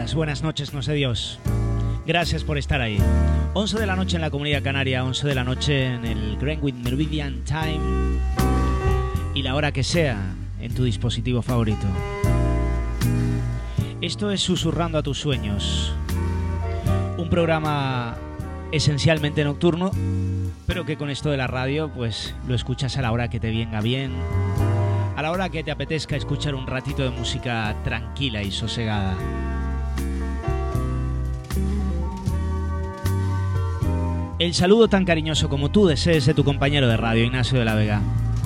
Las buenas noches, no sé Dios. Gracias por estar ahí. 11 de la noche en la Comunidad Canaria, 11 de la noche en el Greenwich Meridian Time y la hora que sea en tu dispositivo favorito. Esto es Susurrando a tus sueños, un programa esencialmente nocturno, pero que con esto de la radio pues lo escuchas a la hora que te venga bien, a la hora que te apetezca escuchar un ratito de música tranquila y sosegada. El saludo tan cariñoso como tú desees de tu compañero de radio, Ignacio de la Vega.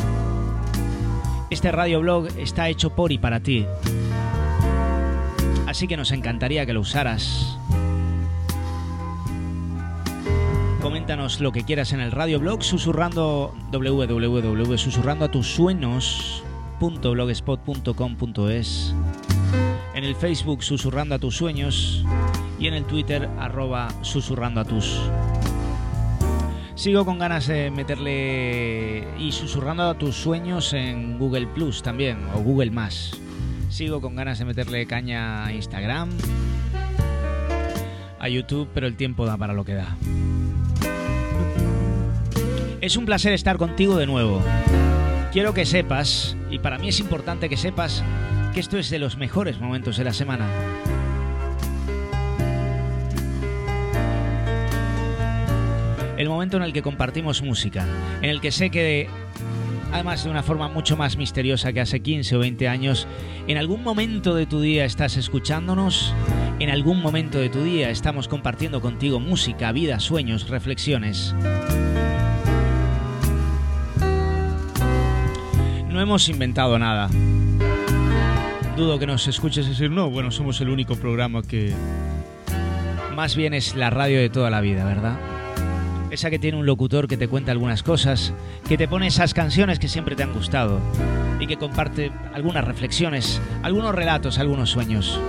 Este radioblog está hecho por y para ti, así que nos encantaría que lo usaras. Coméntanos lo que quieras en el radioblog susurrando www.susurrandoatusueños.blogspot.com.es, en el Facebook Susurrando a tus sueños y en el Twitter @susurrandoatus. Sigo con ganas de meterle y Susurrando a tus sueños en Google Plus también, o Google Más. Sigo con ganas de meterle caña a Instagram, a YouTube, pero el tiempo da para lo que da. Es un placer estar contigo de nuevo. Quiero que sepas, y para mí es importante que sepas, que esto es de los mejores momentos de la semana. El momento en el que compartimos música, en el que sé que, además de una forma mucho más misteriosa que hace 15 o 20 años, en algún momento de tu día estás escuchándonos, en algún momento de tu día estamos compartiendo contigo música, vida, sueños, reflexiones. No hemos inventado nada. Dudo que nos escuches decir, no, bueno, somos el único programa que... Más bien es la radio de toda la vida, ¿verdad? Esa que tiene un locutor que te cuenta algunas cosas, que te pone esas canciones que siempre te han gustado y que comparte algunas reflexiones, algunos relatos, algunos sueños.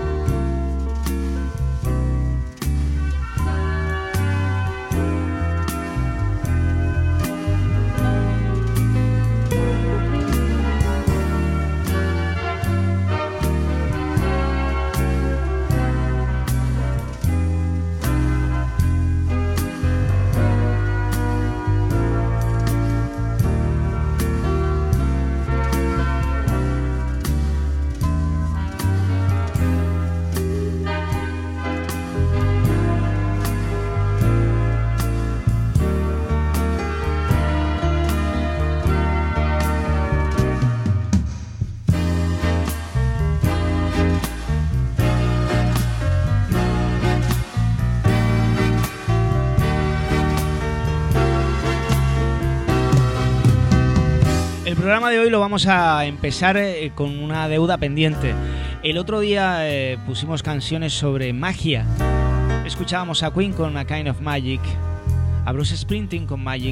El programa de hoy lo vamos a empezar con una deuda pendiente. El otro día pusimos canciones sobre magia. Escuchábamos a Queen con A Kind of Magic, a Bruce Springsteen con Magic,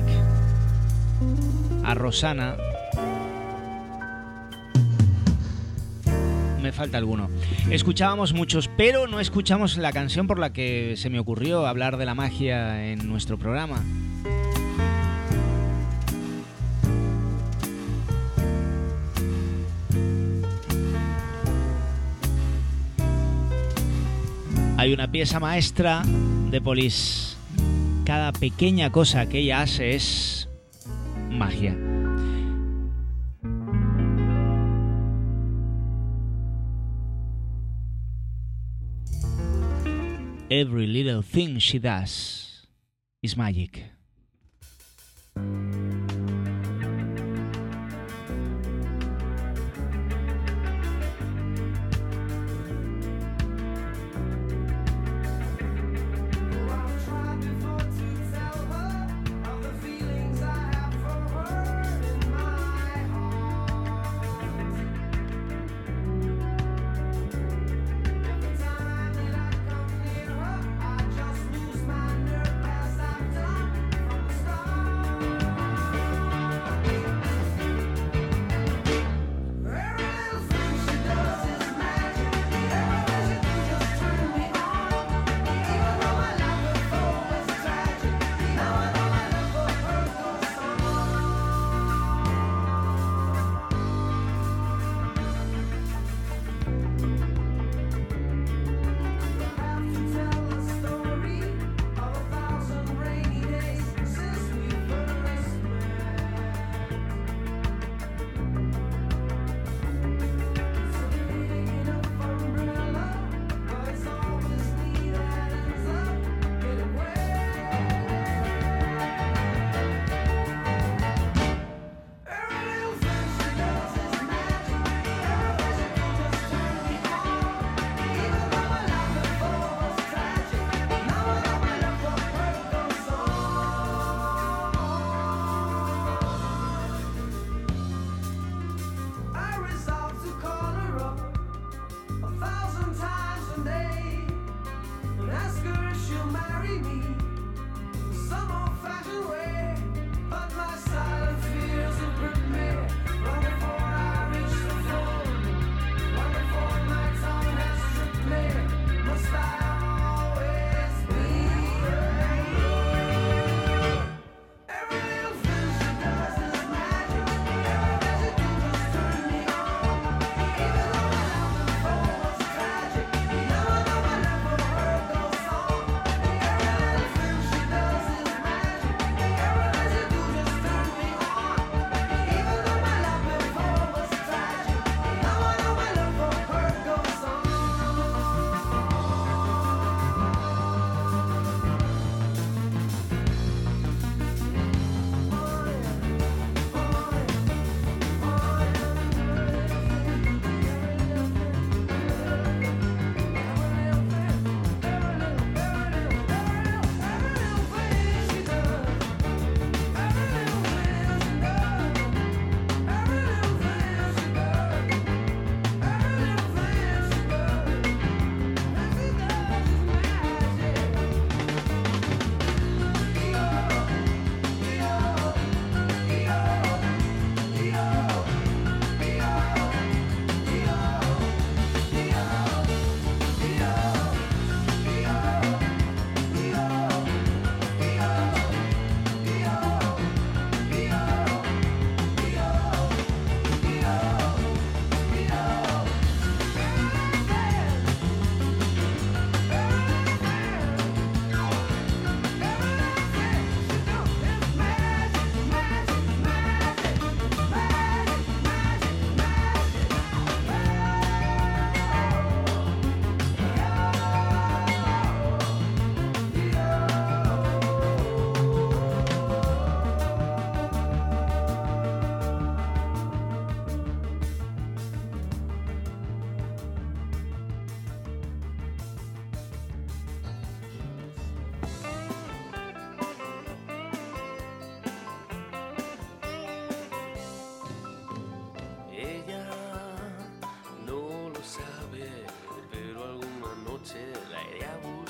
a Rosanna. Me falta alguno. Escuchábamos muchos, pero no escuchamos la canción por la que se me ocurrió hablar de la magia en nuestro programa. Hay una pieza maestra de Police. Cada pequeña cosa que ella hace es magia. Every little thing she does is magic.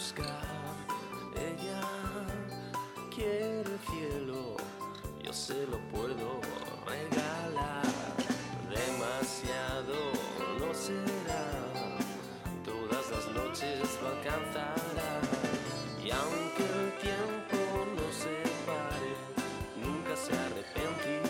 buscar. Ella quiere el cielo, yo se lo puedo regalar. Demasiado no será, todas las noches lo alcanzará. Y aunque el tiempo no se pare, nunca se arrepentirá.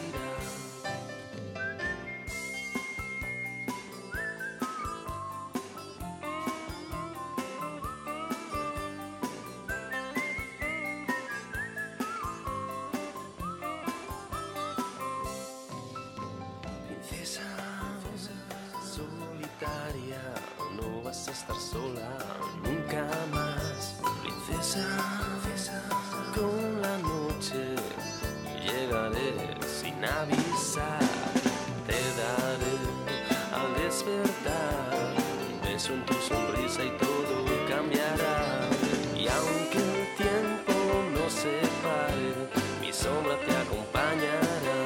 No vas a estar sola nunca más, princesa. Con la noche llegaré sin avisar. Te daré al despertar un beso en tu sonrisa y todo cambiará. Y aunque el tiempo no se pare, mi sombra te acompañará.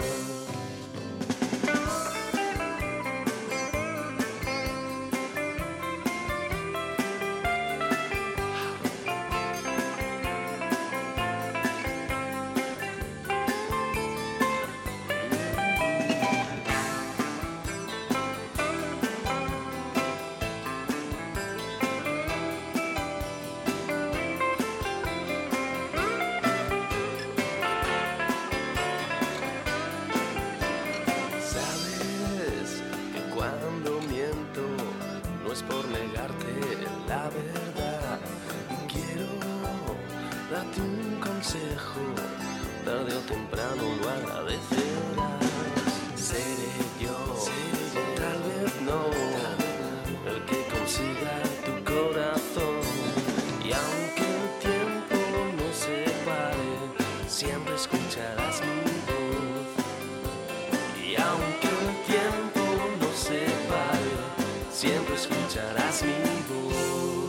Tarde o temprano lo agradecerás. Seré yo, o tal vez no, el que consiga tu corazón. Y aunque el tiempo no se pare, siempre escucharás mi voz. Y aunque el tiempo no se pare, siempre escucharás mi voz.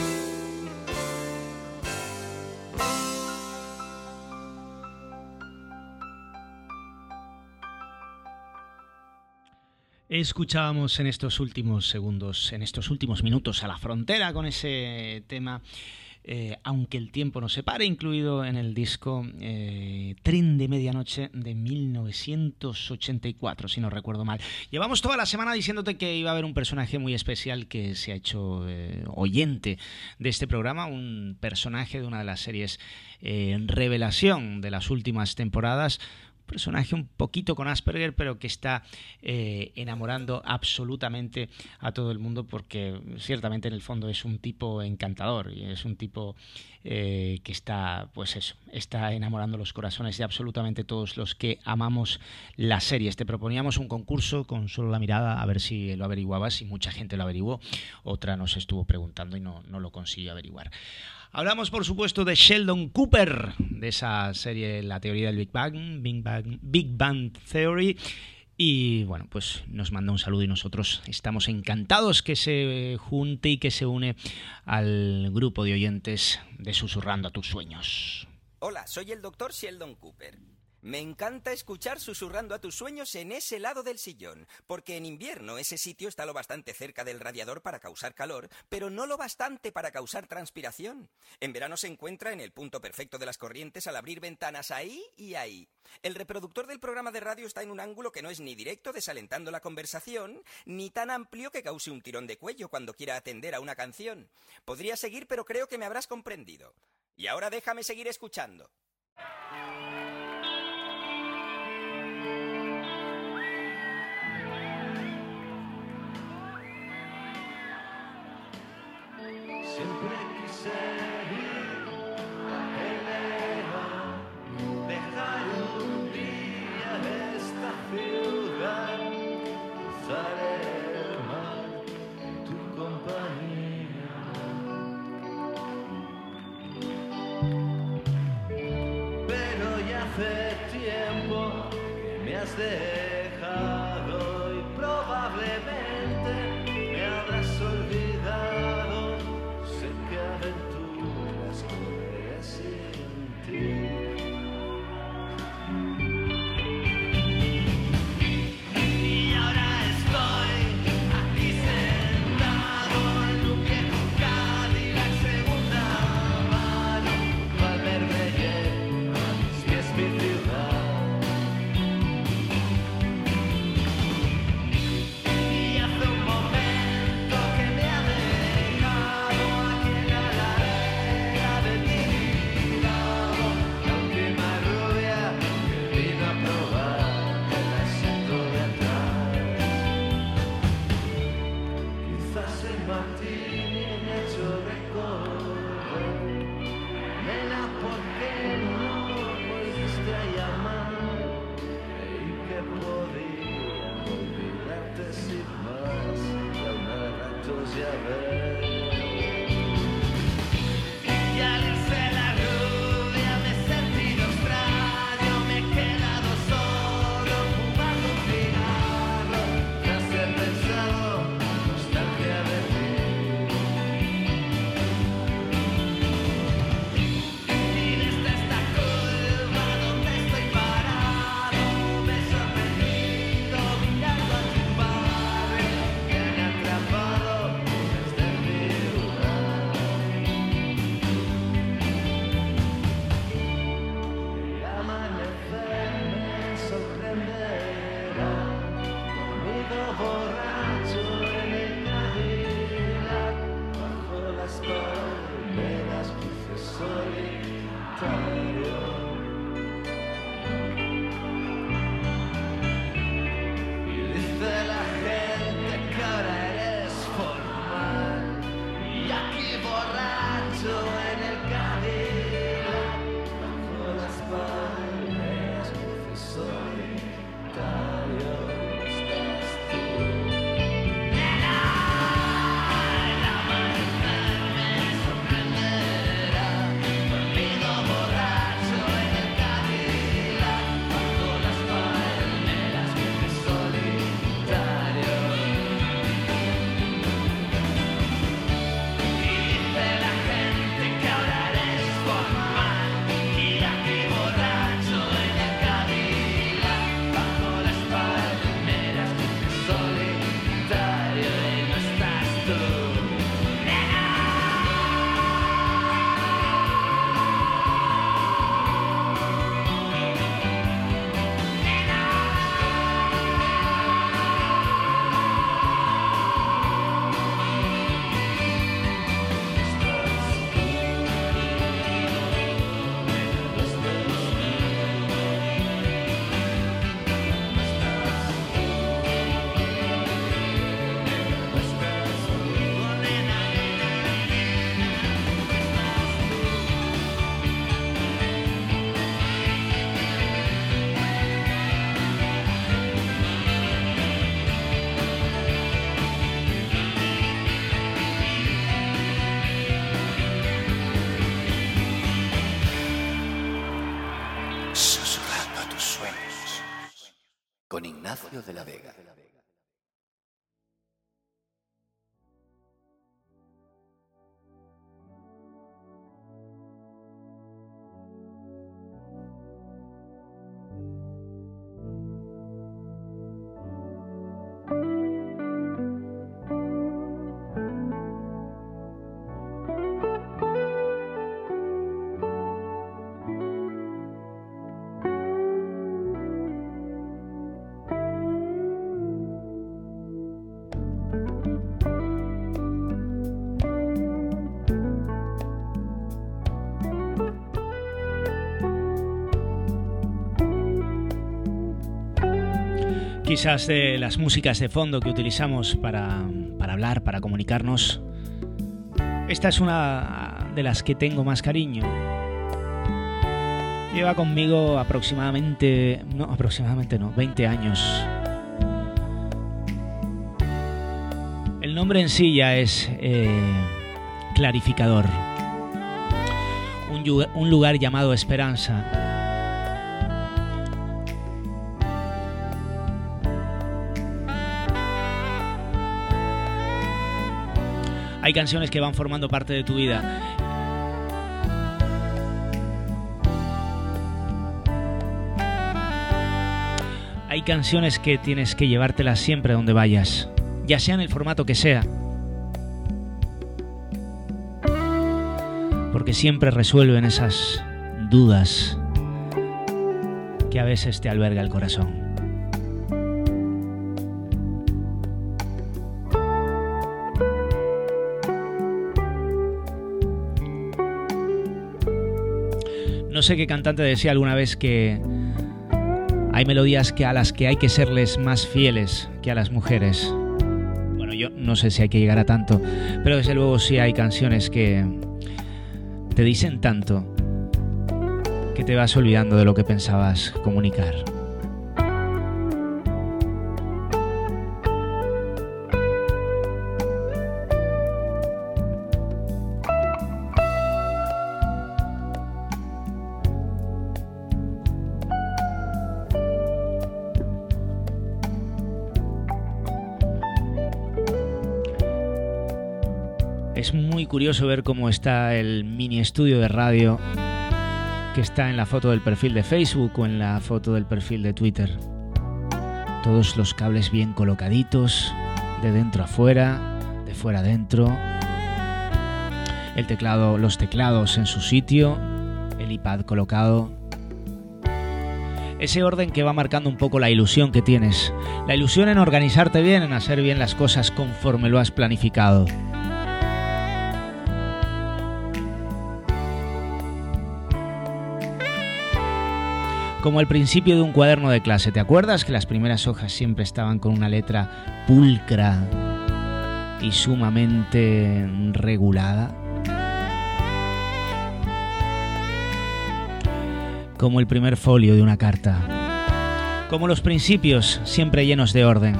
Escuchábamos en estos últimos segundos, en estos últimos minutos, A la Frontera con ese tema, Aunque el tiempo nos separe, incluido en el disco Tren de Medianoche de 1984, si no recuerdo mal. Llevamos toda la semana diciéndote que iba a haber un personaje muy especial que se ha hecho oyente de este programa, un personaje de una de las series revelación de las últimas temporadas. Personaje un poquito con Asperger, pero que está enamorando absolutamente a todo el mundo, porque ciertamente en el fondo es un tipo encantador y es un tipo que está, pues eso, está enamorando los corazones de absolutamente todos los que amamos las series. Te proponíamos un concurso con solo la mirada, a ver si lo averiguabas, y mucha gente lo averiguó. Otra nos estuvo preguntando y no lo consiguió averiguar. Hablamos, por supuesto, de Sheldon Cooper, de esa serie La teoría del Big Bang Theory. Y bueno, pues nos manda un saludo y nosotros estamos encantados que se junte y que se une al grupo de oyentes de Susurrando a tus sueños. Hola, soy el Dr. Sheldon Cooper. Me encanta escuchar Susurrando a tus sueños en ese lado del sillón, porque en invierno ese sitio está lo bastante cerca del radiador para causar calor, pero no lo bastante para causar transpiración. En verano se encuentra en el punto perfecto de las corrientes al abrir ventanas ahí y ahí. El reproductor del programa de radio está en un ángulo que no es ni directo desalentando la conversación, ni tan amplio que cause un tirón de cuello cuando quiera atender a una canción. Podría seguir, pero creo que me habrás comprendido. Y ahora déjame seguir escuchando. Siempre quise ir a Helena, dejar un día esta ciudad, cruzar el mar en tu compañía. Pero ya hace tiempo que me has dejado y probablemente me habrás olvidado. ¿Qué aventuras correré sin ti? Y ahora estoy aquí sentado en un viejo Cadillac segunda Ignacio de la Vega. Quizás de las músicas de fondo que utilizamos para hablar, para comunicarnos, esta es una de las que tengo más cariño. Lleva conmigo aproximadamente 20 años. El nombre en sí ya es clarificador. Un lugar llamado Esperanza. Hay canciones que van formando parte de tu vida. Hay canciones que tienes que llevártelas siempre donde vayas, ya sea en el formato que sea. Porque siempre resuelven esas dudas que a veces te alberga el corazón. No sé qué cantante decía alguna vez que hay melodías a las que hay que serles más fieles que a las mujeres. Bueno, yo no sé si hay que llegar a tanto, pero desde luego sí hay canciones que te dicen tanto que te vas olvidando de lo que pensabas comunicar. Es muy curioso ver cómo está el mini estudio de radio que está en la foto del perfil de Facebook o en la foto del perfil de Twitter. Todos los cables bien colocaditos, de dentro a fuera, de fuera a dentro. El teclado, los teclados en su sitio, el iPad colocado. Ese orden que va marcando un poco la ilusión que tienes. La ilusión en organizarte bien, en hacer bien las cosas conforme lo has planificado. Como al principio de un cuaderno de clase, ¿te acuerdas que las primeras hojas siempre estaban con una letra pulcra y sumamente regulada? Como el primer folio de una carta. Como los principios, siempre llenos de orden.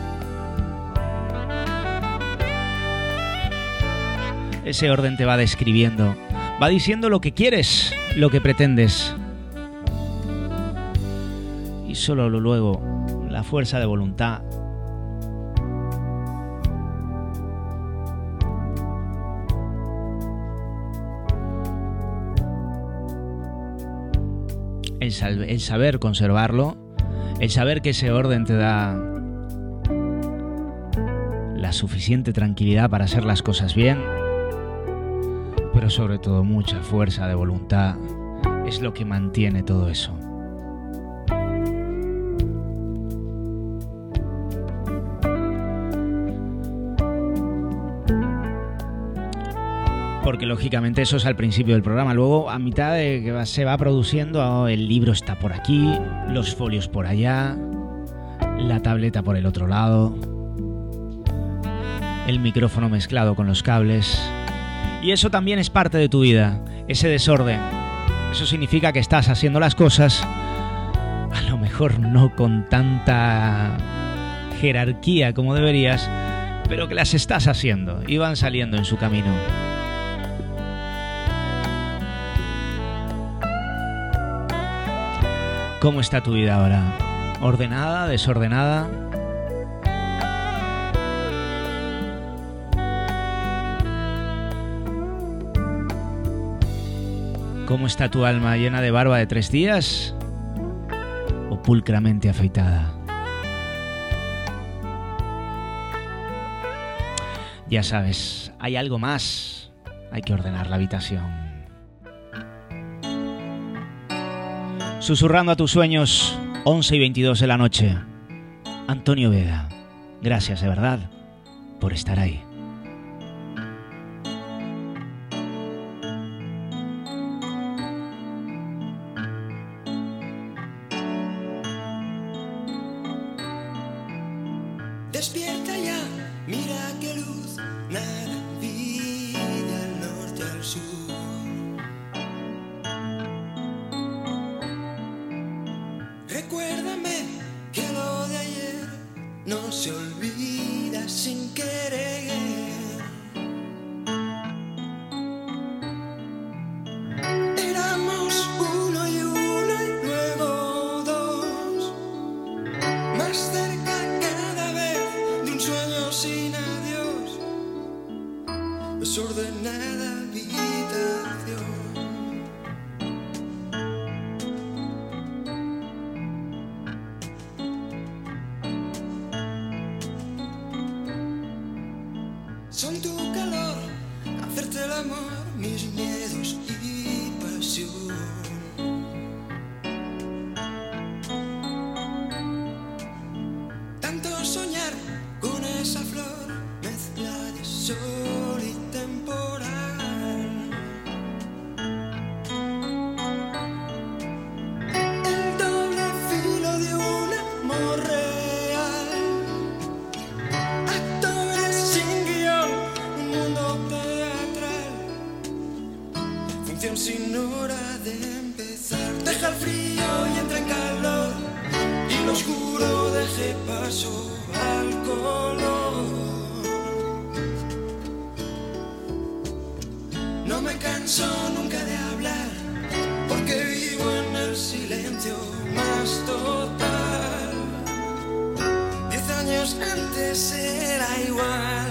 Ese orden te va describiendo, va diciendo lo que quieres, lo que pretendes. Y solo luego la fuerza de voluntad el saber conservarlo, el saber que ese orden te da la suficiente tranquilidad para hacer las cosas bien, pero sobre todo mucha fuerza de voluntad es lo que mantiene todo eso. Porque lógicamente eso es al principio del programa. Luego, a mitad de que se va produciendo, el libro está por aquí, los folios por allá, la tableta por el otro lado, el micrófono mezclado con los cables. Y eso también es parte de tu vida, ese desorden. Eso significa que estás haciendo las cosas, a lo mejor no con tanta jerarquía como deberías, pero que las estás haciendo y van saliendo en su camino. ¿Cómo está tu vida ahora? Ordenada, desordenada. ¿Cómo está tu alma? ¿Llena de barba de 3 días? ¿O pulcramente afeitada? Ya sabes, hay algo más. Hay que ordenar la habitación. Susurrando a tus sueños, 11:22 de la noche. Antonio Vega, gracias de verdad por estar ahí. Despierta ya, mira qué luz, nada, vida al norte, al sur. Recuérdame que lo de ayer no se olvida sin querer. Éramos uno y luego dos, más cerca cada vez de un sueño sin adiós, desordenada habitación. Son tu calor, hacerte el amor, mis miedos y pasión. Tanto soñar con esa flor, mezcla de sol y temporal. El doble filo de un amor real. Actores sin guión, un mundo teatral. Función sin hora de empezar. Deja el frío y entra en calor, y lo oscuro deje paso al color. No me canso nunca de hablar, porque vivo en el silencio más total. 10 años antes era igual.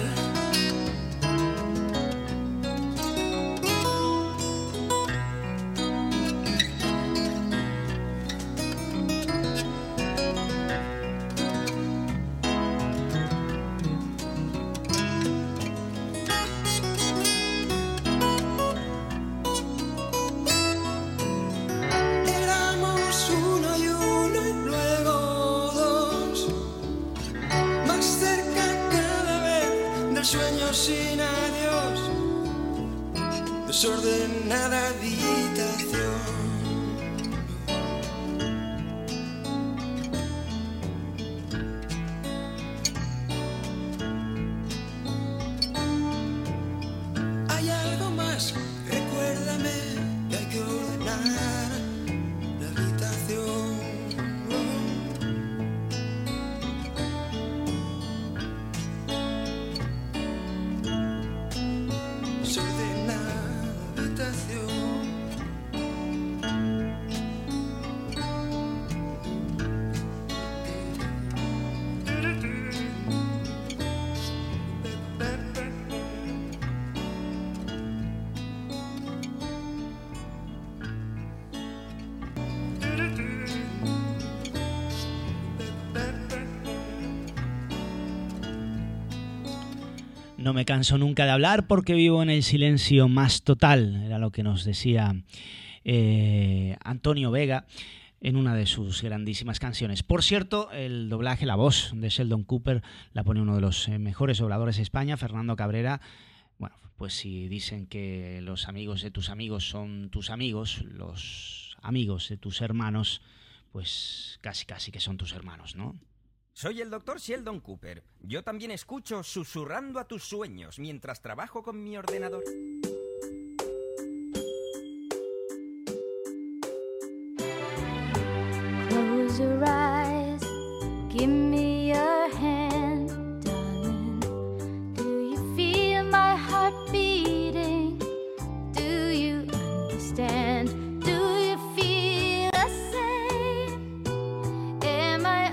Éramos uno y luego dos, más cerca cada vez del sueño sin adiós, desordenada habitación. Hay algo más, recuérdame que hay que ordenar la habitación. Desordenada habitación. No me canso nunca de hablar porque vivo en el silencio más total. Era lo que nos decía Antonio Vega en una de sus grandísimas canciones. Por cierto, el doblaje, la voz de Sheldon Cooper la pone uno de los mejores dobladores de España, Fernando Cabrera. Bueno, pues si dicen que los amigos de tus amigos son tus amigos, los amigos de tus hermanos, pues casi que son tus hermanos, ¿no? Soy el Dr. Sheldon Cooper. Yo también escucho Susurrando a tus sueños mientras trabajo con mi ordenador. Close your eyes, give me your hand, darling. Do you feel my heart beating? Do you understand? Do you feel the same? Am I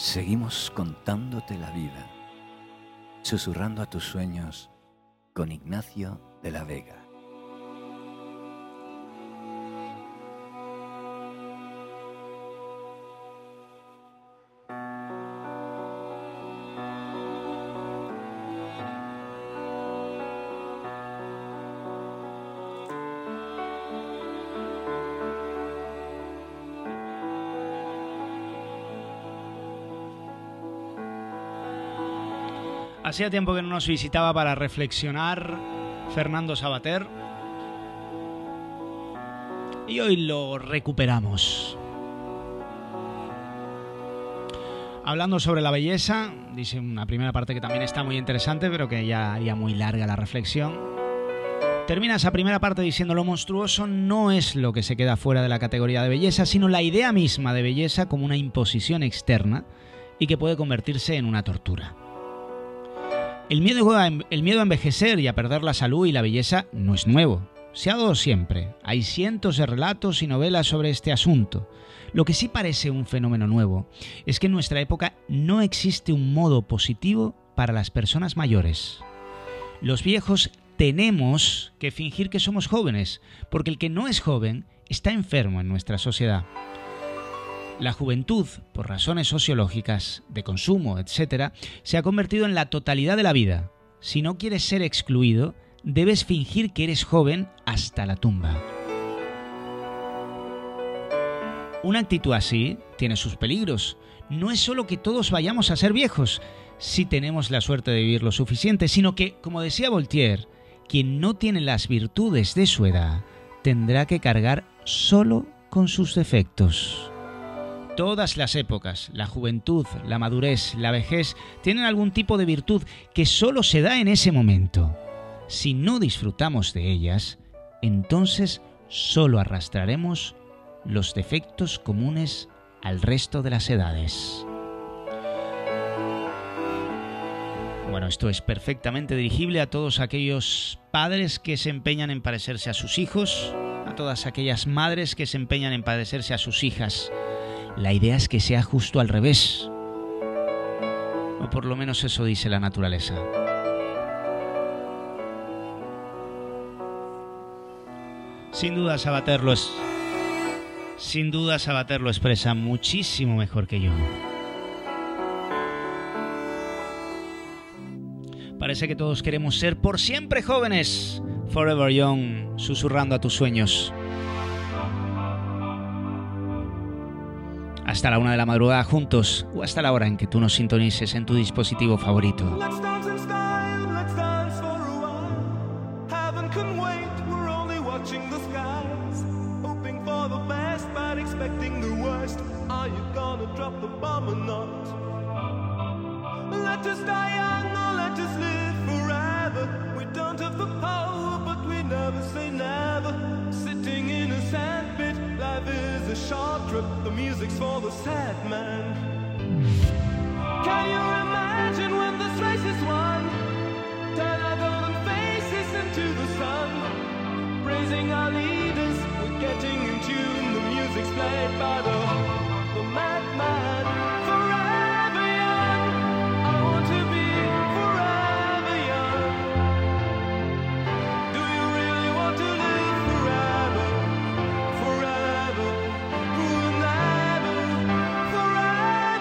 Seguimos contándote la vida, susurrando a tus sueños con Ignacio de la Vega. Hacía tiempo que no nos visitaba para reflexionar Fernando Savater y hoy lo recuperamos. Hablando sobre la belleza, dice una primera parte que también está muy interesante, pero que ya haría muy larga la reflexión. Termina esa primera parte diciendo: lo monstruoso no es lo que se queda fuera de la categoría de belleza, sino la idea misma de belleza como una imposición externa y que puede convertirse en una tortura. El miedo a envejecer y a perder la salud y la belleza no es nuevo. Se ha dado siempre. Hay cientos de relatos y novelas sobre este asunto. Lo que sí parece un fenómeno nuevo es que en nuestra época no existe un modo positivo para las personas mayores. Los viejos tenemos que fingir que somos jóvenes, porque el que no es joven está enfermo en nuestra sociedad. La juventud, por razones sociológicas, de consumo, etc., se ha convertido en la totalidad de la vida. Si no quieres ser excluido, debes fingir que eres joven hasta la tumba. Una actitud así tiene sus peligros. No es solo que todos vayamos a ser viejos, si tenemos la suerte de vivir lo suficiente, sino que, como decía Voltaire, quien no tiene las virtudes de su edad tendrá que cargar solo con sus defectos. Todas las épocas, la juventud, la madurez, la vejez, tienen algún tipo de virtud que solo se da en ese momento. Si no disfrutamos de ellas, entonces solo arrastraremos los defectos comunes al resto de las edades. Bueno, esto es perfectamente dirigible a todos aquellos padres que se empeñan en parecerse a sus hijos, a todas aquellas madres que se empeñan en parecerse a sus hijas. La idea es que sea justo al revés. O por lo menos eso dice la naturaleza. Sin duda Savater lo expresa muchísimo mejor que yo. Parece que todos queremos ser por siempre jóvenes. Forever young, susurrando a tus sueños. Hasta la 1 de la madrugada juntos, o hasta la hora en que tú nos sintonices en tu dispositivo favorito. Let's dance in style, let's dance for a while. Heaven can wait, we're only watching the skies. Hoping for the best, but expecting the worst. Are you gonna drop the bomb or not? Let us die young or let us live forever. We don't have the power, but we never say never. Sitting in a sandpit, life is a short trip. The music's for the sad man. Can you imagine when this race is won? Turn our golden faces into the sun. Praising our leaders, we're getting in tune. The music's played by the madman. Forever young, I want to be forever young. Do you really want to live forever? Forever, forever, forever.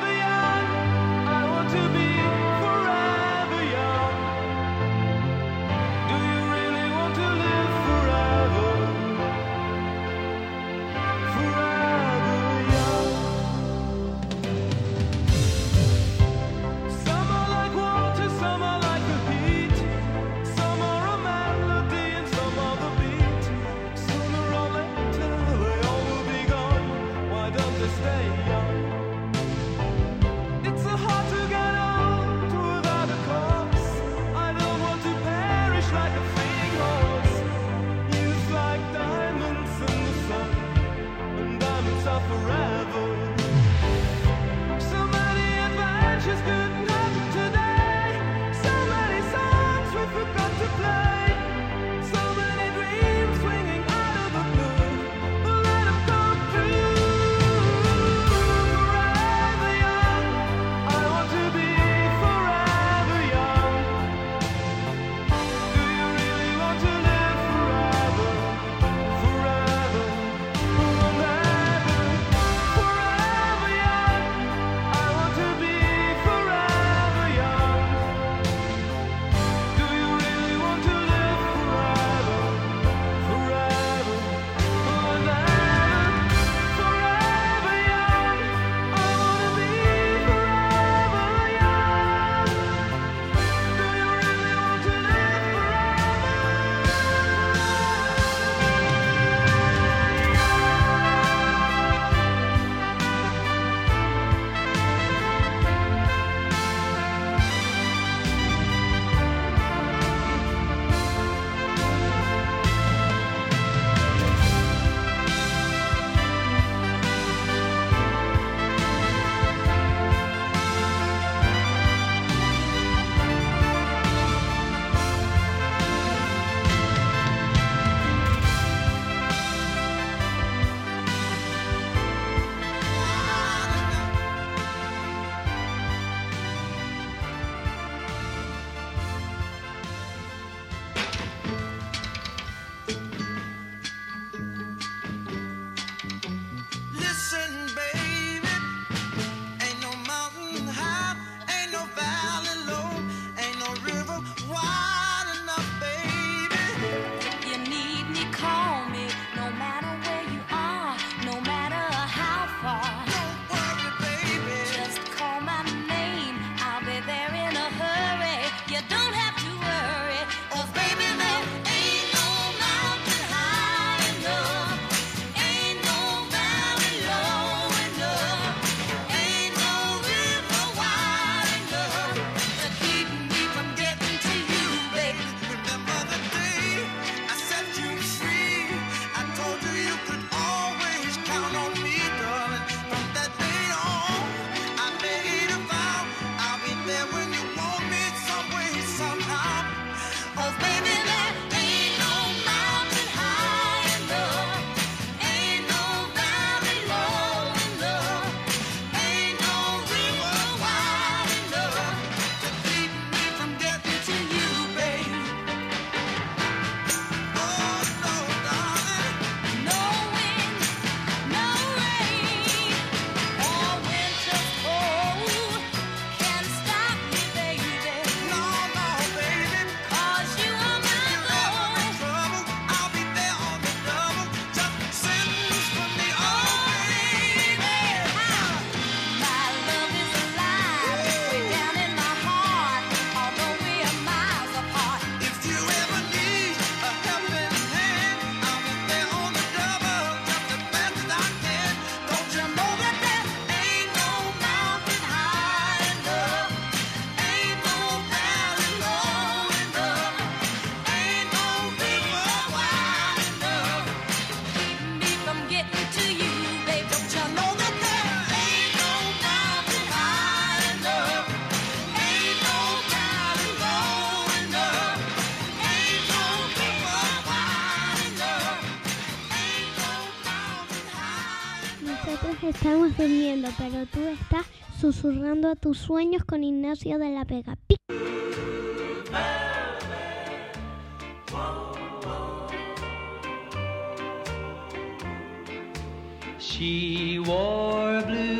estamos durmiendo, pero tú estás susurrando a tus sueños con Ignacio de la Vega. She wore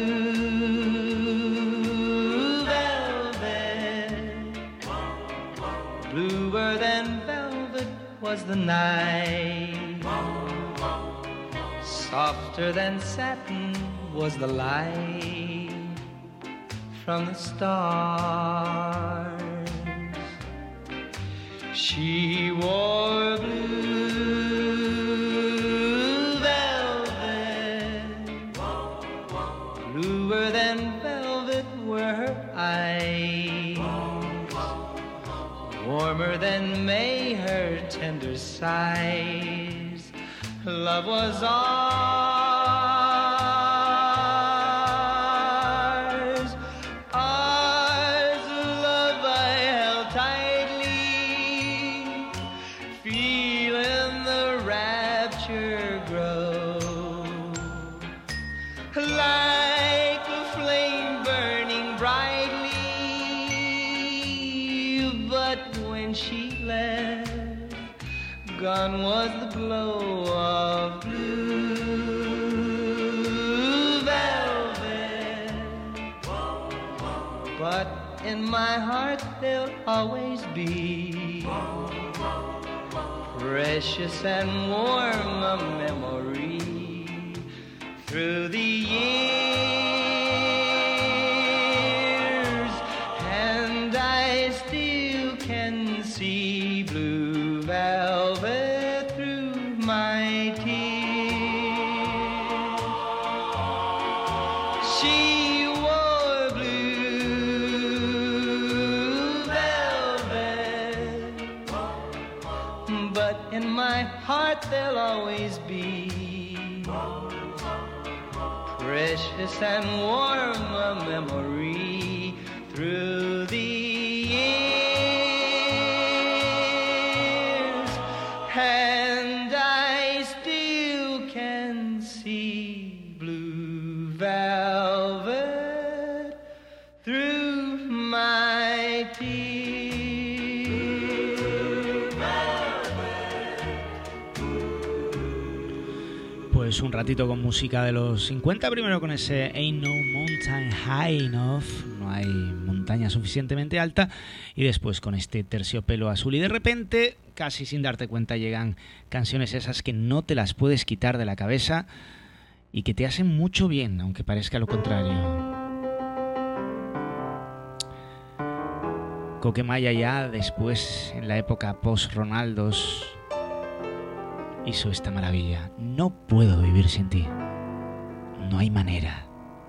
blue velvet, bluer than velvet was the night, softer than satin was the light from the stars. She wore blue velvet, bluer than velvet were her eyes, warmer than May her tender sighs. Love was ours, ours, love I held tightly, feeling the rapture grow, like a flame burning brightly. But when she left, gone was the glow of blue velvet. But in my heart there'll always be precious and warm a memory through the years, and I still can see blue velvet through my tears. She wore blue velvet, but in my heart there'll always be precious and warm a memory through the years, and I still can see blue velvet through my tears. Pues un ratito con música de los 50, primero con ese Ain't No Mountain High Enough, no hay montaña suficientemente alta, y después con este Terciopelo Azul, y de repente, casi sin darte cuenta, llegan canciones esas que no te las puedes quitar de la cabeza y que te hacen mucho bien, aunque parezca lo contrario. Coquemaya ya después, en la época post-Ronaldos, hizo esta maravilla. No puedo vivir sin ti. No hay manera.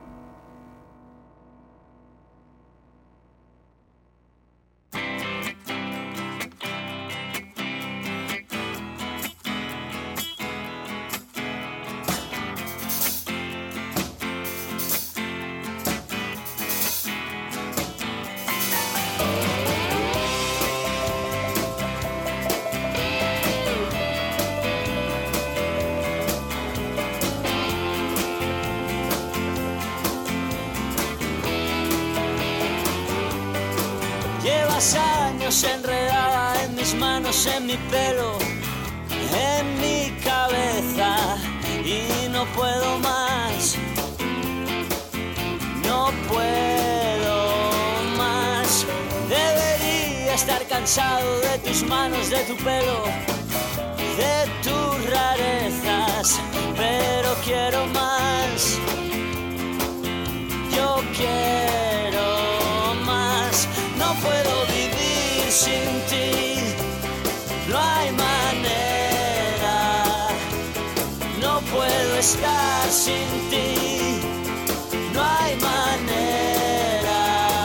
Enredada en mis manos, en mi pelo, en mi cabeza, y no puedo más, no puedo más. Debería estar cansado de tus manos, de tu pelo, de tus rarezas, pero quiero más, yo quiero más. No puedo vivir sin ti, no hay manera. No puedo estar sin ti, no hay manera.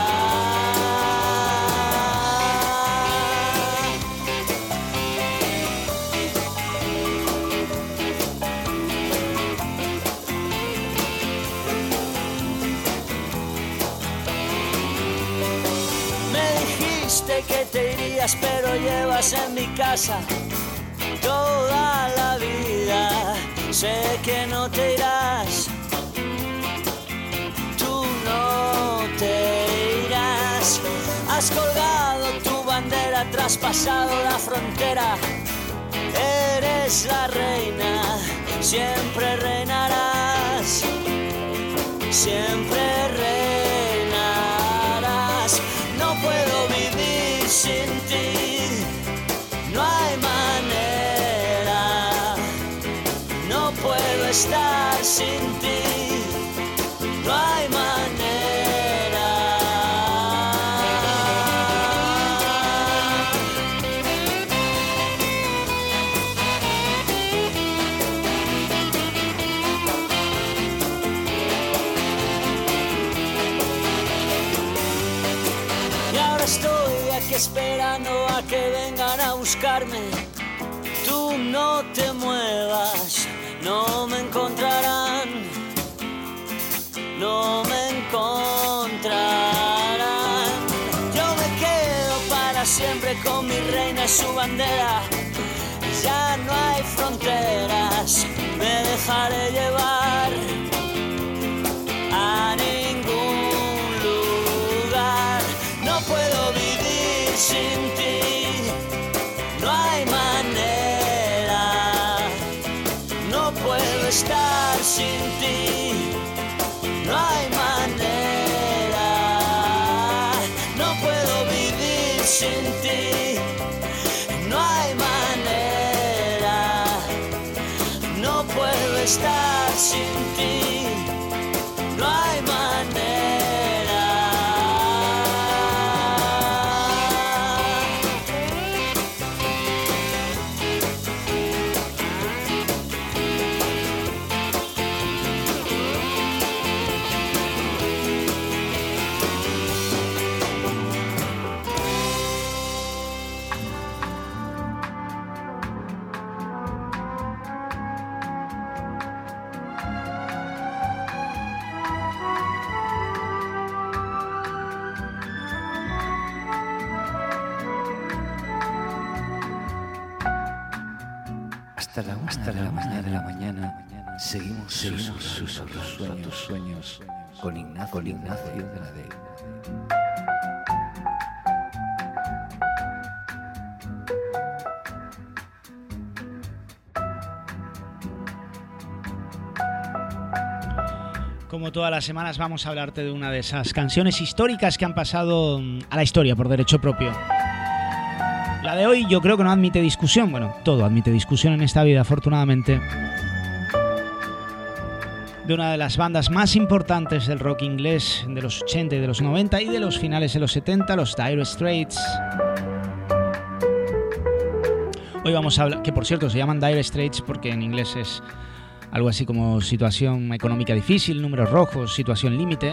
Que te irías, pero llevas en mi casa toda la vida. Sé que no te irás, has colgado tu bandera, traspasado la frontera. Eres la reina, siempre reinarás, siempre reinarás. No puedo vivir sin ti, no hay manera. No puedo estar sin ti, no hay manera. Esperando a que vengan a buscarme. Tú no te muevas, no me encontrarán, no me encontrarán. Yo me quedo para siempre con mi reina y su bandera. Ya no hay fronteras, me dejaré llevar a ningún lugar. No puedo vivir sin ti, no hay manera. No puedo estar sin ti, no hay manera. No puedo vivir sin ti, no hay manera. No puedo estar sin ti, no hay manera. Hasta la una de la mañana seguimos susurrando tus sueños con Ignacio de la Vega. Como todas las semanas vamos a hablarte de una de esas canciones históricas que han pasado a la historia por derecho propio. La de hoy yo creo que no admite discusión. Bueno, todo admite discusión en esta vida, afortunadamente. De una de las bandas más importantes del rock inglés de los 80 y de los 90 y de los finales de los 70, los Dire Straits. Hoy vamos a hablar, que por cierto se llaman Dire Straits porque en inglés es algo así como situación económica difícil, números rojos, situación límite.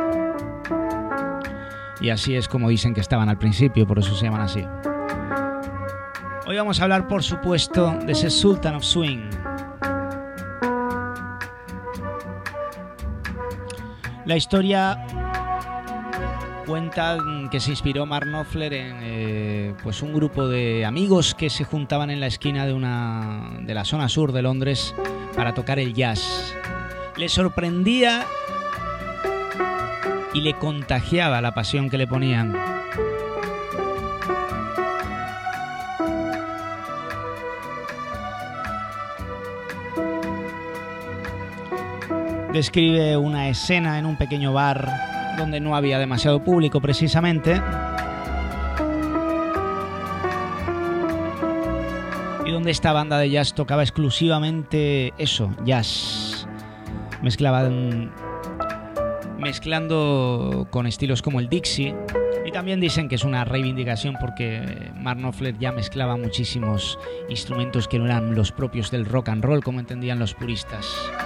Y así es como dicen que estaban al principio, por eso se llaman así. Hoy vamos a hablar, por supuesto, de ese Sultan of Swing. La historia cuenta que se inspiró Mark Knopfler en pues un grupo de amigos que se juntaban en la esquina de la zona sur de Londres para tocar el jazz. Le sorprendía y le contagiaba la pasión que le ponían. Describe una escena en un pequeño bar donde no había demasiado público precisamente y donde esta banda de jazz tocaba exclusivamente eso, jazz. Mezclando con estilos como el Dixie, y también dicen que es una reivindicación porque Mark Knopfler ya mezclaba muchísimos instrumentos que no eran los propios del rock and roll como entendían los puristas.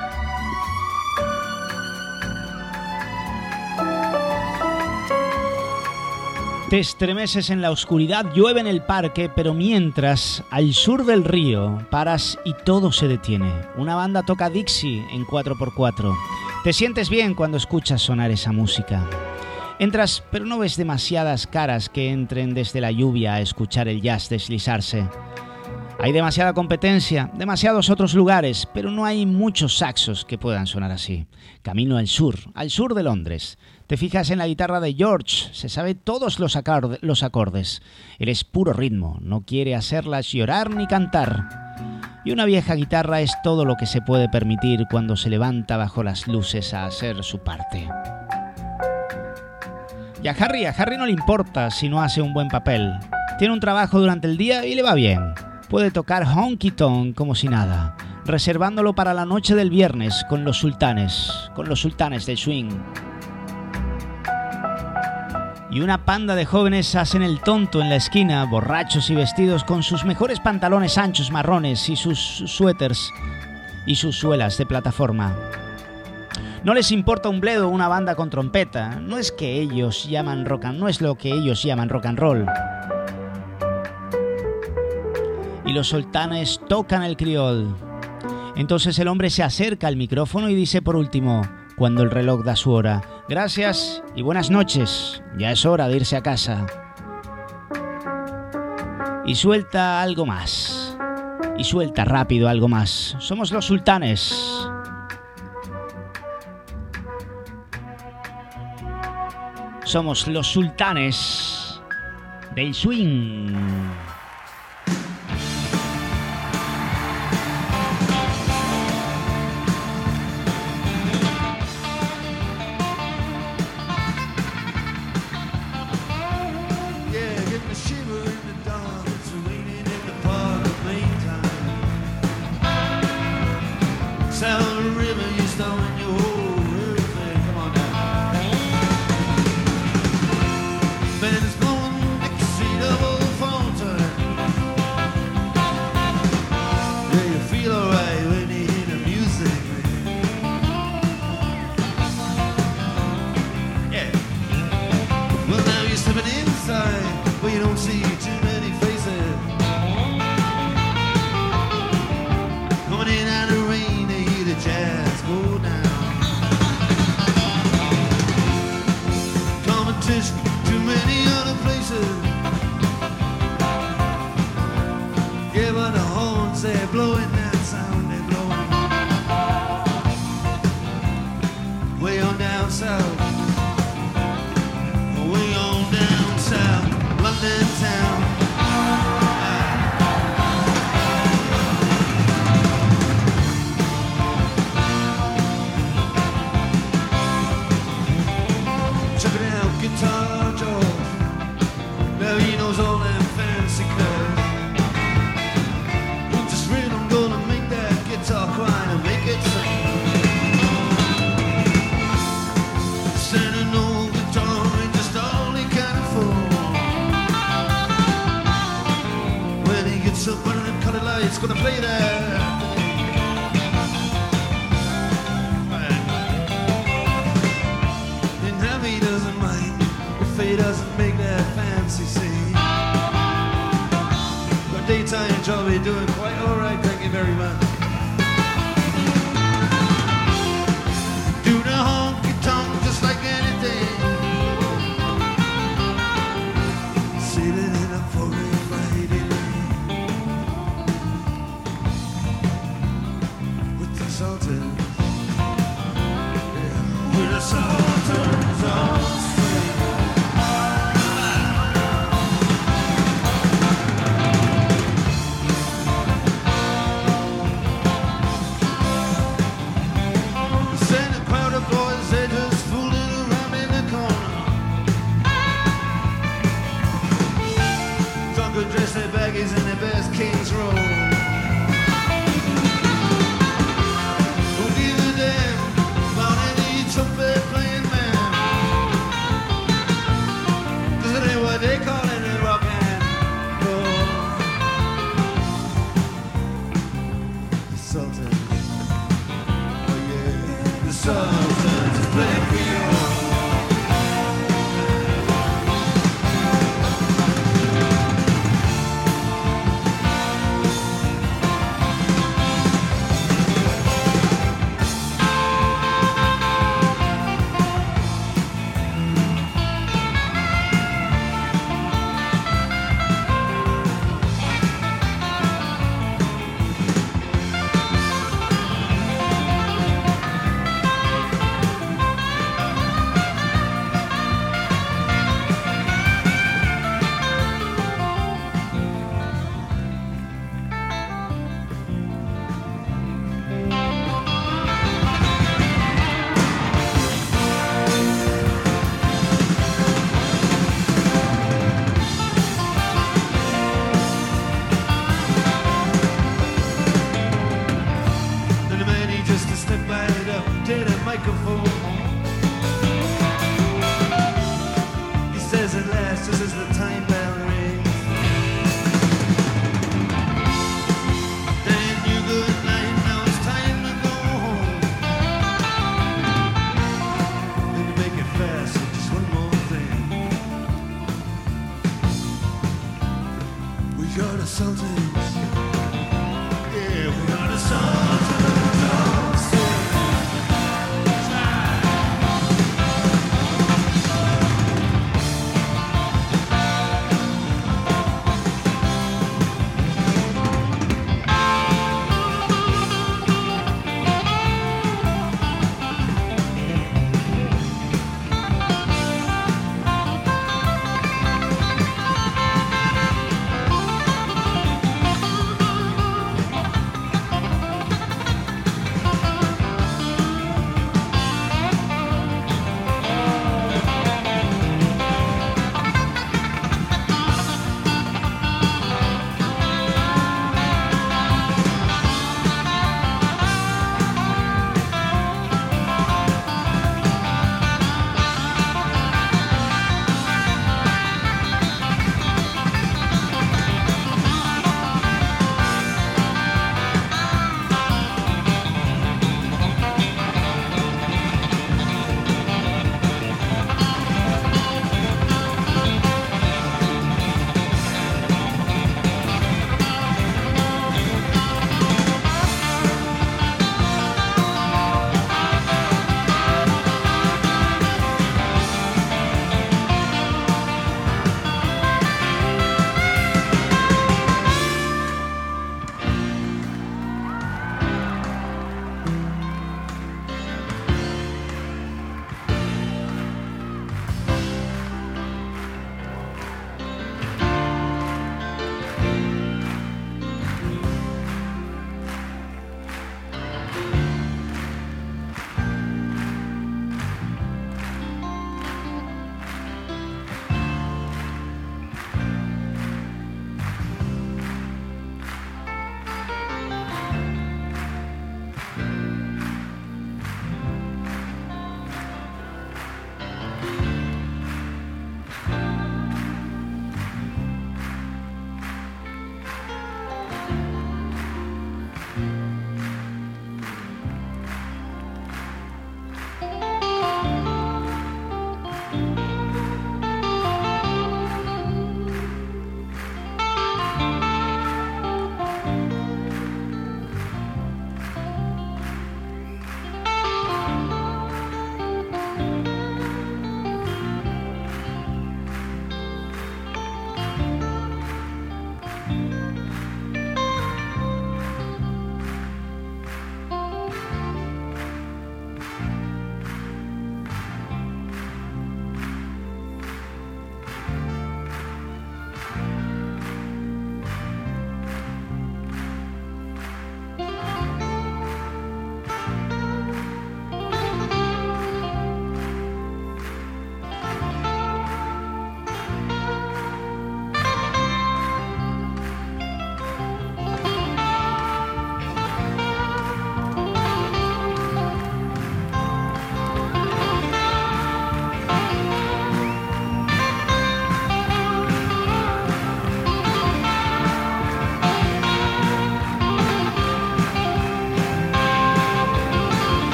Te estremeces en la oscuridad, llueve en el parque, pero mientras, al sur del río, paras y todo se detiene. Una banda toca Dixie en 4x4. Te sientes bien cuando escuchas sonar esa música. Entras, pero no ves demasiadas caras que entren desde la lluvia a escuchar el jazz deslizarse. Hay demasiada competencia, demasiados otros lugares, pero no hay muchos saxos que puedan sonar así. Camino al sur de Londres. Te fijas en la guitarra de George, se sabe todos los acordes. Él es puro ritmo, no quiere hacerlas llorar ni cantar. Y una vieja guitarra es todo lo que se puede permitir cuando se levanta bajo las luces a hacer su parte. Y a Harry no le importa si no hace un buen papel. Tiene un trabajo durante el día y le va bien. Puede tocar honky tonk como si nada, reservándolo para la noche del viernes con los sultanes del swing. Y una panda de jóvenes hacen el tonto en la esquina, borrachos y vestidos con sus mejores pantalones anchos marrones y sus suéteres y sus suelas de plataforma. No les importa un bledo una banda con trompeta, no es lo que ellos llaman rock and roll. Y los sultanes tocan el criol. Entonces el hombre se acerca al micrófono y dice por último, cuando el reloj da su hora: gracias y buenas noches, ya es hora de irse a casa. Y suelta algo más, y suelta rápido algo más. Somos los sultanes. Somos los sultanes del swing. microphone. He says at last, just as the time bell rings, "Dan, you good night, now it's time to go home." Then you make it fast, so just one more thing. We got a Sultans, yeah, we got a Sultans.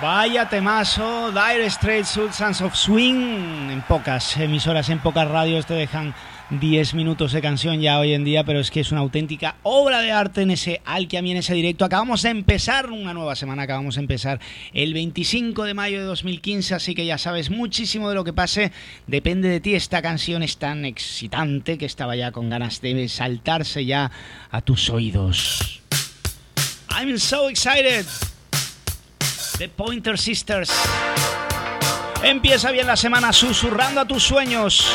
Vaya temazo, Dire Straits, Sons of Swing. En pocas emisoras, en pocas radios te dejan 10 minutos de canción ya hoy en día, pero es que es una auténtica obra de arte en ese Alchemy, en ese directo. Acabamos de empezar una nueva semana, acabamos de empezar el 25 de mayo de 2015, así que ya sabes, muchísimo de lo que pase depende de ti. Esta canción es tan excitante que estaba ya con ganas de saltarse ya a tus oídos. I'm so excited. The Pointer Sisters. Empieza bien la semana susurrando a tus sueños.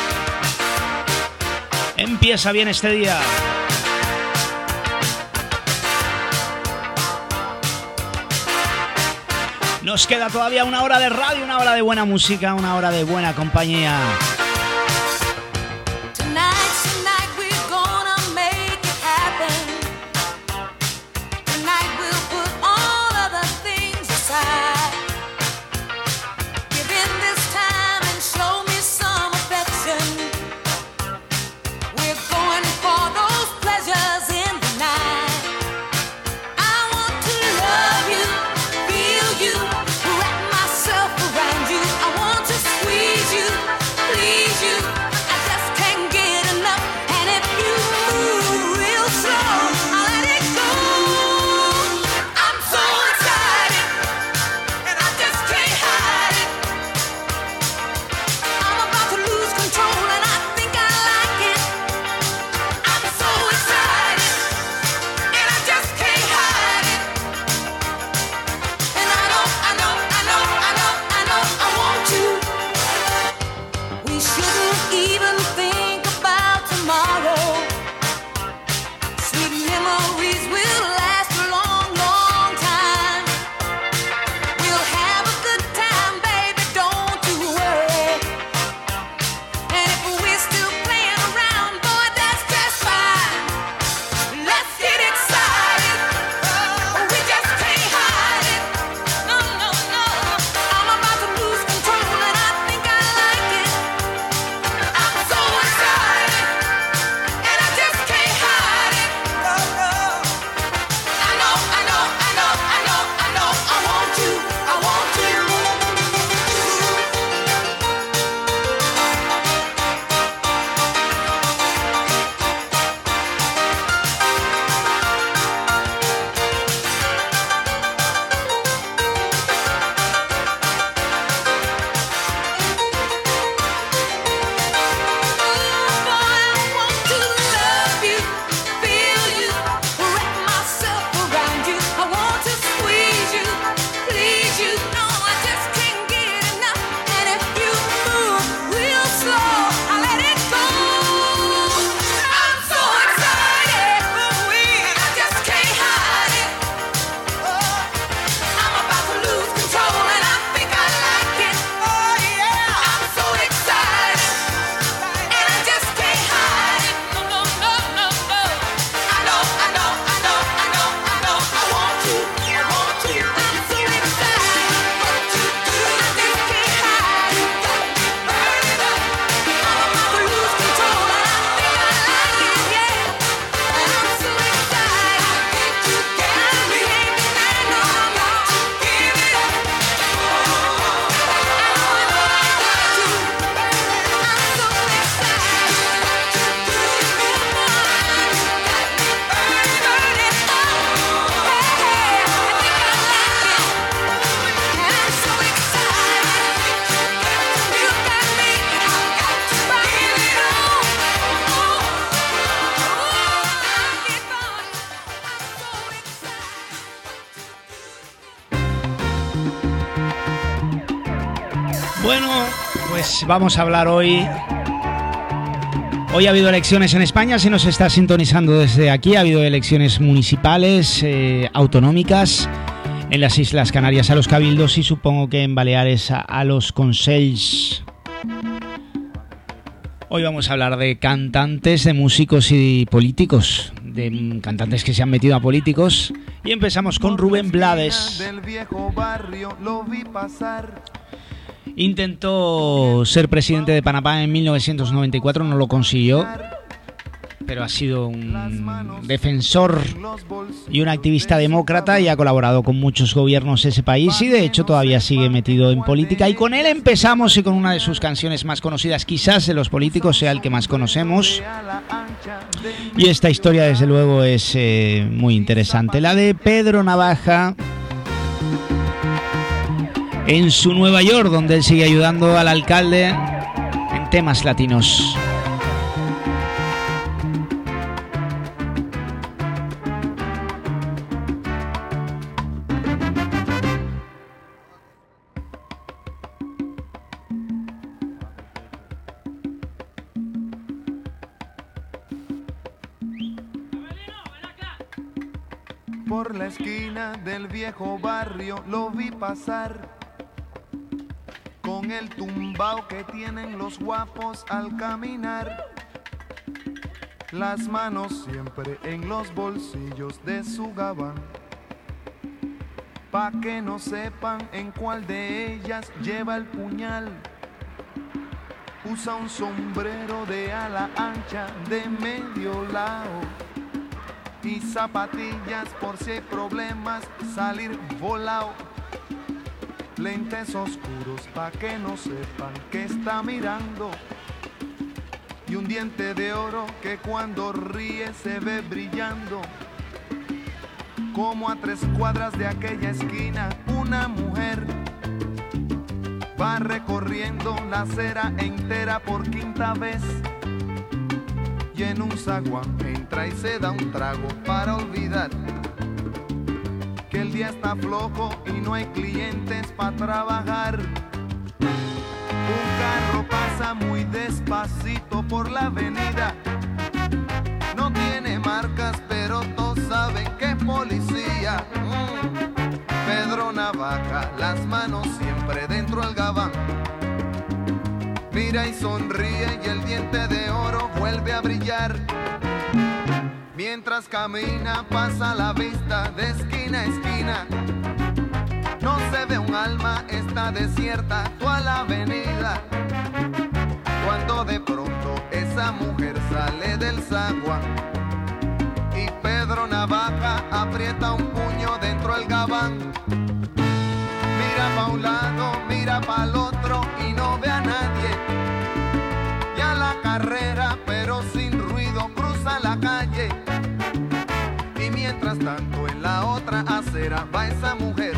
Empieza bien este día. Nos queda todavía una hora de radio, una hora de buena música, una hora de buena compañía. Bueno, pues vamos a hablar hoy. Hoy ha habido elecciones en España, si nos está sintonizando desde aquí. Ha habido elecciones municipales, autonómicas, en las Islas Canarias a los cabildos y supongo que en Baleares a los consells. Hoy vamos a hablar de cantantes, de músicos y políticos, de cantantes que se han metido a políticos. Y empezamos con Rubén Blades. Del viejo barrio lo vi pasar. Intentó ser presidente de Panamá en 1994, no lo consiguió. pero ha sido un defensor y un activista demócrata y ha colaborado con muchos gobiernos de ese país y de hecho todavía sigue metido en política. Y con él empezamos y con una de sus canciones más conocidas, quizás de los políticos sea el que más conocemos. Y esta historia desde luego es muy interesante, la de Pedro Navaja en su Nueva York, donde él sigue ayudando al alcalde en temas latinos. Por la esquina del viejo barrio lo vi pasar, con el tumbao que tienen los guapos al caminar, las manos siempre en los bolsillos de su gabán, pa' que no sepan en cuál de ellas lleva el puñal. Usa un sombrero de ala ancha de medio lado y zapatillas por si hay problemas salir volado. Lentes oscuros pa' que no sepan que está mirando y un diente de oro que cuando ríe se ve brillando. Como a 3 cuadras de aquella esquina una mujer va recorriendo la acera entera por 5ª vez y en un zaguán entra y se da un trago para olvidar que el día está flojo y no hay clientes para trabajar. Un carro pasa muy despacito por la avenida, no tiene marcas pero todos saben que es policía. Pedro Navaja, las manos siempre dentro del gabán, mira y sonríe y el diente de oro vuelve a brillar. Mientras camina pasa la vista de esquina a esquina, no se ve un alma, está desierta toda la avenida. Cuando de pronto esa mujer sale del zaguán y Pedro Navaja aprieta un puño dentro del gabán. Mira pa' un lado, mira pa' el otro y no ve a nadie. Ya la carrera pero sin ruido cruza la calle. Y mientras tanto en la otra acera va esa mujer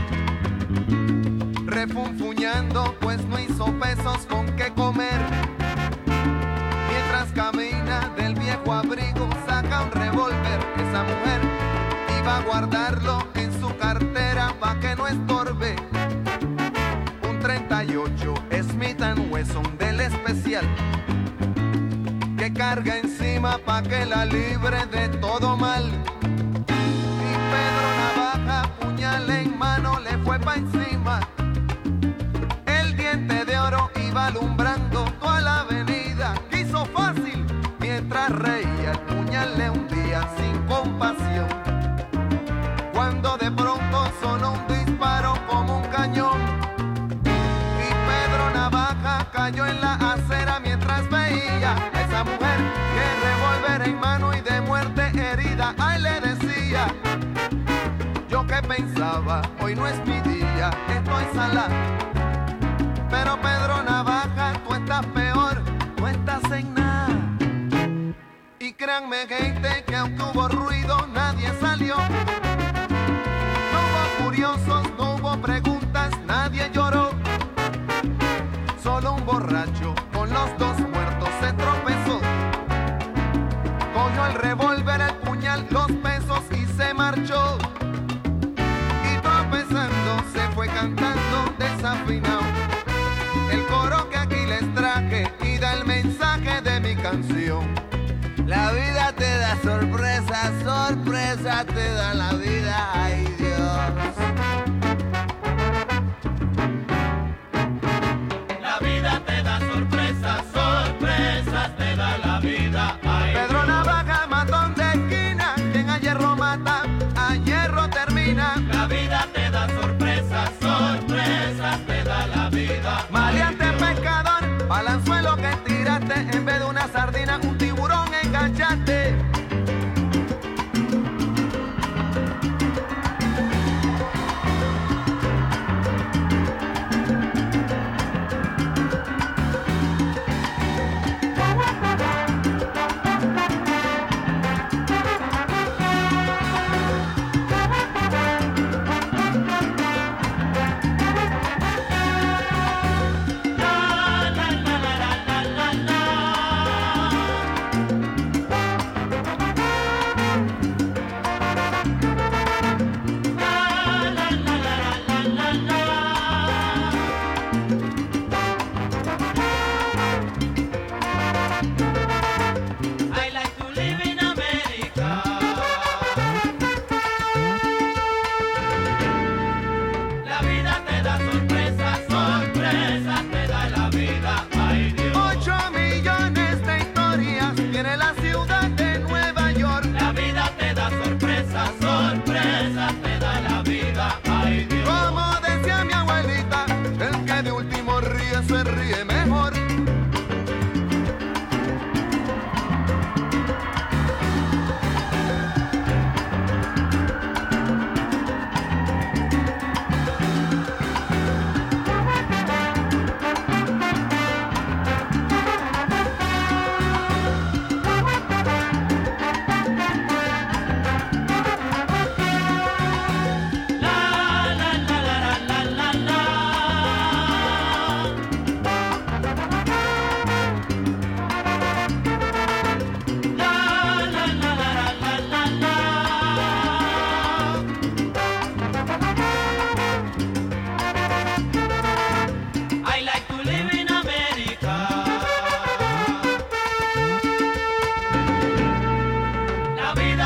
refunfuñando pues no hizo pesos con qué comer. Mientras camina del viejo abrigo saca un revólver esa mujer y va a guardarlo en su cartera pa' que no estorbe. Un 38 Smith & Wesson del especial que carga encima pa' que la libre de todo mal. Y Pedro Navaja, puñal en mano, le fue pa' encima. El diente de oro iba alumbrando toda la avenida. Quiso fácil, mientras reía, el puñal le hundía sin compasión. Cuando de pronto sonó un disparo como un cañón. Y Pedro Navaja cayó en la acera mientras veía a esa mujer que revólver en mano y de muerte herida. Ay, le decía, yo que pensaba, hoy no es mi día, estoy salado. Pero Pedro Navaja, tú estás peor, no estás en nada. Y créanme gente que aunque hubo ruido, nadie salió. No hubo curiosos, no hubo preguntas, nadie lloró. Solo un borracho con los 2 muertos se tropezó. Cogió el revólver, el puñal, los pesos y se marchó. Y tropezando se fue cantando desafinado el coro que aquí les traje y da el mensaje de mi canción. La vida te da sorpresas, sorpresa te da la vida, ay Dios. La vida te da sorpresas, sorpresas te da la vida, ay Pedro Dios. Navaja, matón de esquina, quien a hierro mata, a hierro termina. La vida te da sorpresas, sorpresas te da la vida. Maleante pescador, balanzuelo que tiraste, en vez de una sardina, un tiburón enganchaste.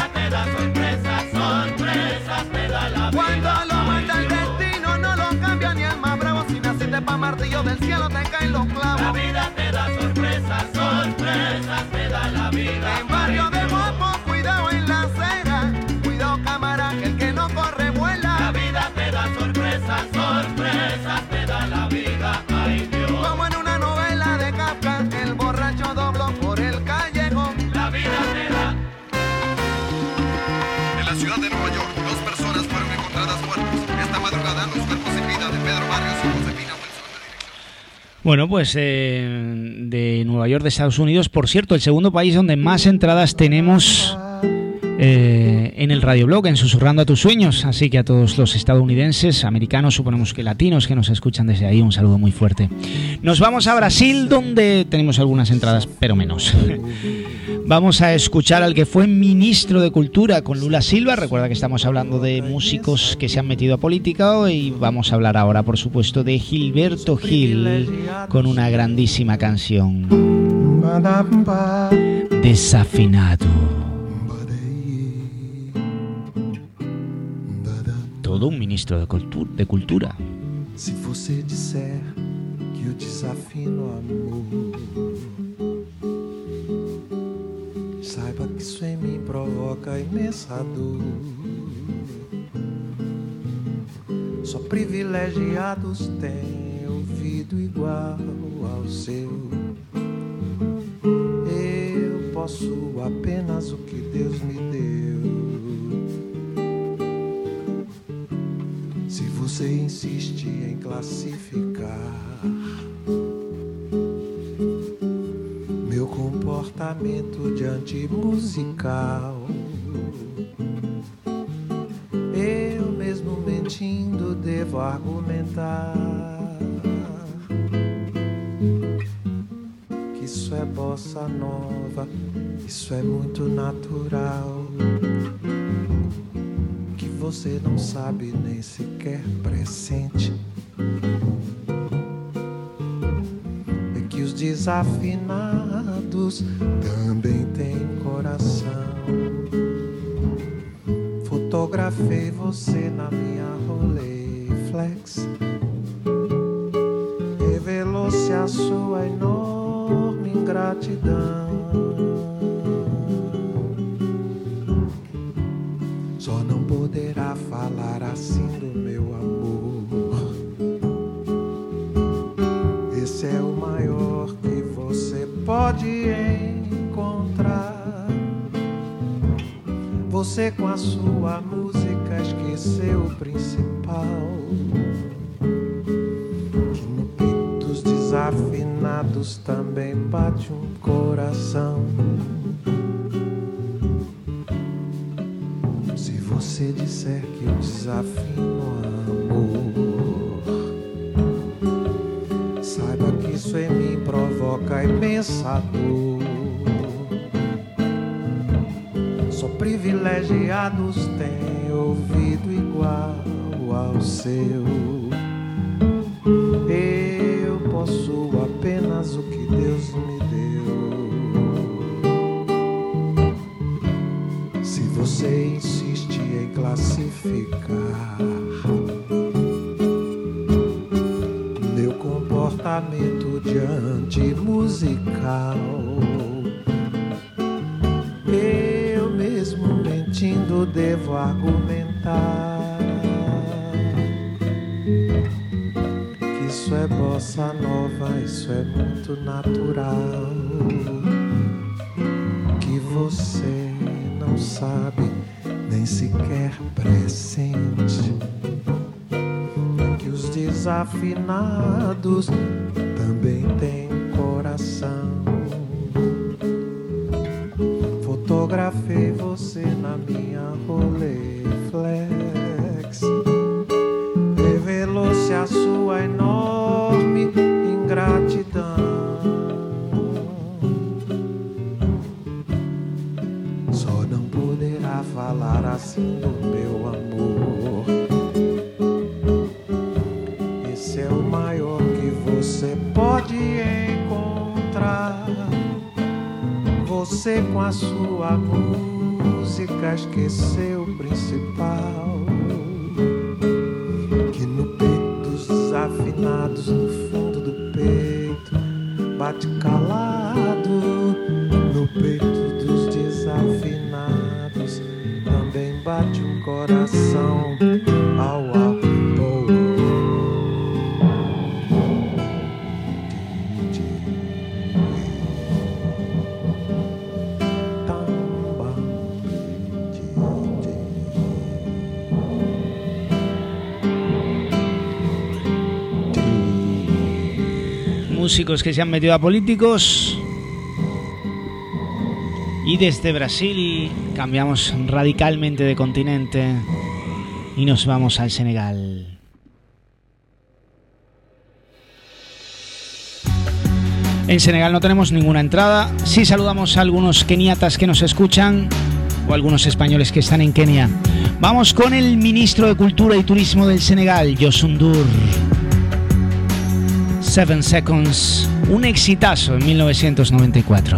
vida te da sorpresas, sorpresas te da la vida. Cuando lo manda el destino no lo cambia ni el más bravo. Si naciste pa' martillo del cielo te caen los clavos. La vida te da sorpresas, sorpresas te da la vida. En barrio de Guapo, cuidado en la acera, cuidado cámara que el que no corre vuela. La vida te da sorpresas, sorpresas te da la vida, ay Dios. Como en una novela de Kafka, el borracho dobló por el callejón. La vida te da. En la ciudad de Nueva York, 2 personas fueron encontradas muertas esta madrugada. Los cuerpos sin vida de Pedro Barrios y Josefina Wilson. Bueno, pues de Nueva York, de Estados Unidos. Por cierto, el segundo país donde más entradas tenemos en el radioblog, en Susurrando a tus sueños. Así que a todos los estadounidenses, americanos, suponemos que latinos que nos escuchan desde ahí, un saludo muy fuerte. Nos vamos a Brasil, donde tenemos algunas entradas, pero menos. Vamos a escuchar al que fue ministro de Cultura con Lula Silva. Recuerda que estamos hablando de músicos que se han metido a política, y vamos a hablar ahora, por supuesto, de Gilberto Gil con una grandísima canción, Desafinado. Todo un ministro de Cultura. Se você disser que eu desafino amor, saiba que isso em mim provoca imensa dor. Só privilegiados têm ouvido igual ao seu. Eu posso apenas o que Deus me deu. Se você insiste em classificar meu comportamento de antimusical, eu mesmo mentindo devo argumentar que isso é bossa nova, isso é muito natural, que você não sabe nem sequer pressente, é que os desafinados também têm coração. Fotografei você na minha Rolleiflex, revelou-se a sua enorme ingratidão. Só não poderá falar assim do meu amor. Esse é o maior que você pode encontrar. Você com a sua música esqueceu o principal, que no peito dos desafinados também bate um coração. Se você disser que eu desafino amor, saiba que isso em mim provoca imensa dor. Só privilegiados têm ouvido igual ao seu. Eu posso apenas o que Deus me deu. Se você insiste em classificar meu comportamento de antimusical, eu mesmo mentindo devo argumentar que isso é bossa nova, isso é muito natural, que você não sabe nem sequer pressente, que os desafinados também têm coração. Fotografei você na minha Rolleiflex, revelou-se a sua enorme ingratidão. Só não poderá falar assim do meu amor. Esse é o maior que você pode encontrar. Você com a sua música música esqueceu o principal, que no peito dos desafinados, no fundo do peito, bate calado. No peito dos desafinados também bate um coração. Au, au, oh, oh. Músicos que se han metido a políticos. Y desde Brasil cambiamos radicalmente de continente y nos vamos al Senegal. En Senegal no tenemos ninguna entrada. Sí saludamos a algunos keniatas que nos escuchan o algunos españoles que están en Kenia. Vamos con el ministro de Cultura y Turismo del Senegal, Youssou N'Dour. 7 Seconds, un exitazo en 1994.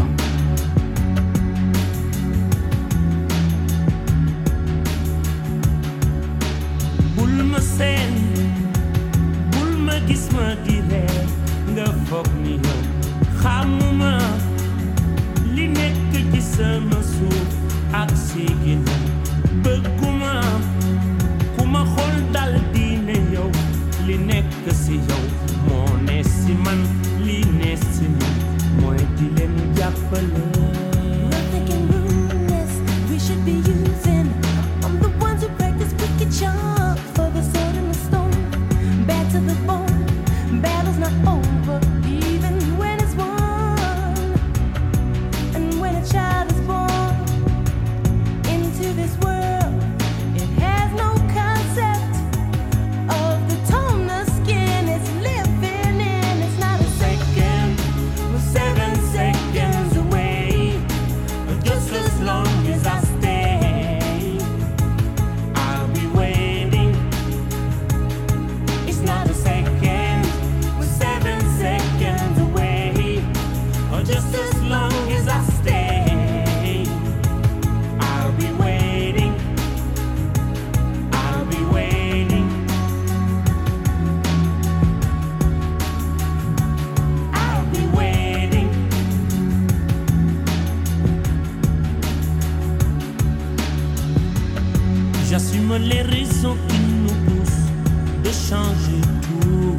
J'assume les raisons qui nous poussent de changer tout.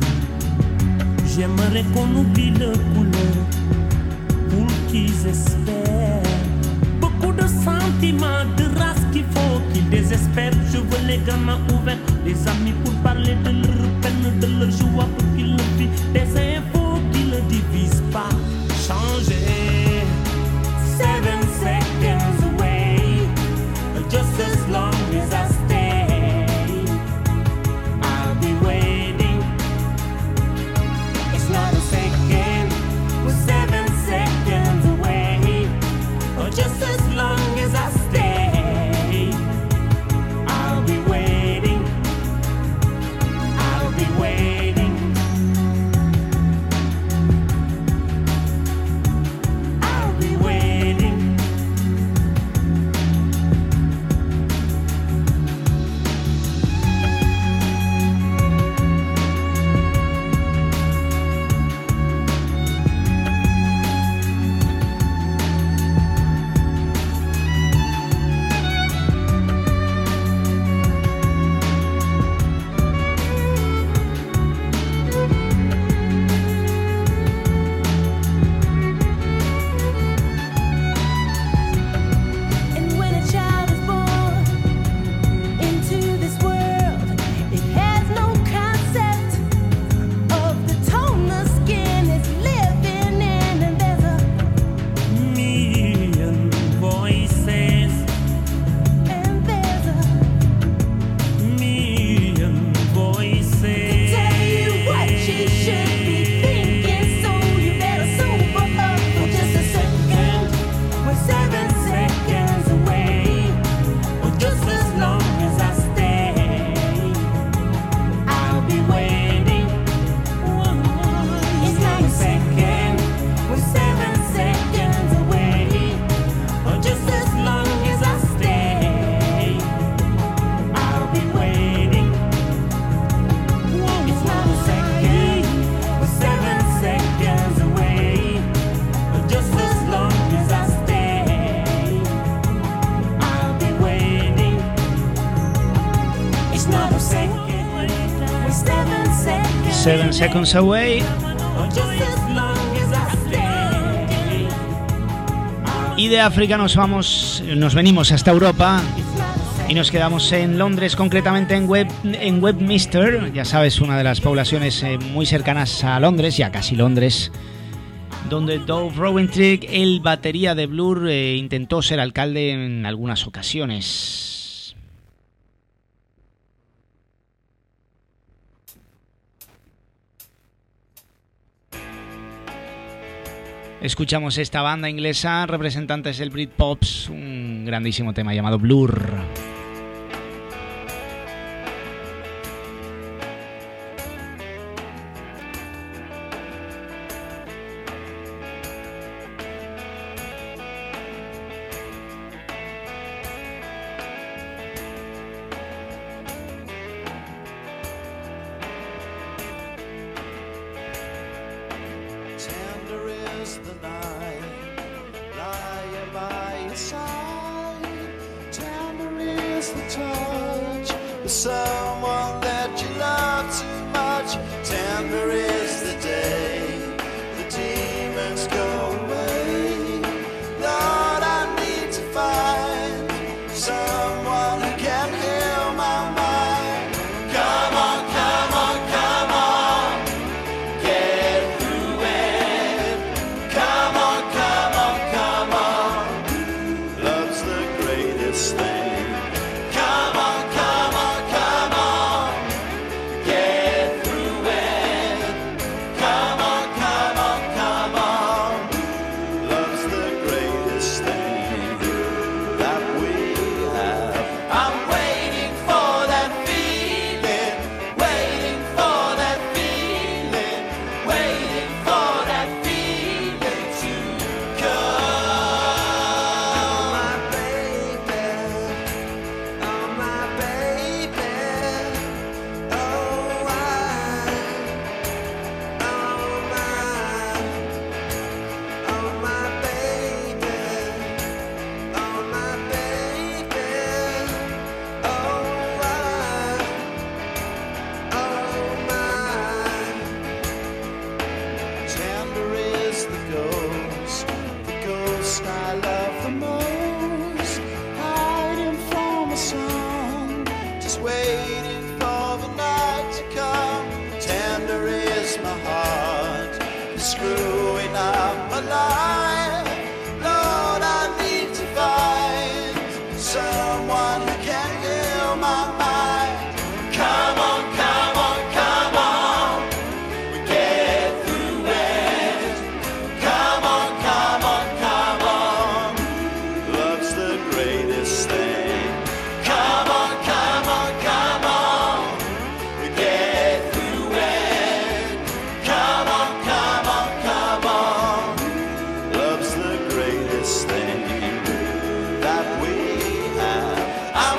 J'aimerais qu'on oublie le couleur pour qu'ils espèrent. Beaucoup de sentiments, de race qu'il faut qu'ils désespèrent. Je veux les gamins ouverts, les amis pour parler de leur peine, de leur joie pour qu'ils le vivent. Des infos qui ne divisent pas. Changer. 7 seconds away, just as long as I stay, I'll be waiting. It's not a second, we're 7 seconds away, or just as long as I stay, I'll be waiting. 7 Seconds Away. Y de África nos venimos hasta Europa y nos quedamos en Londres, concretamente en Westminster, ya sabes, una de las poblaciones muy cercanas a Londres, ya casi Londres, donde Dove Rowentrick, el batería de Blur, intentó ser alcalde en algunas ocasiones. Escuchamos esta banda inglesa, representantes del Britpops, un grandísimo tema llamado Blur. I'm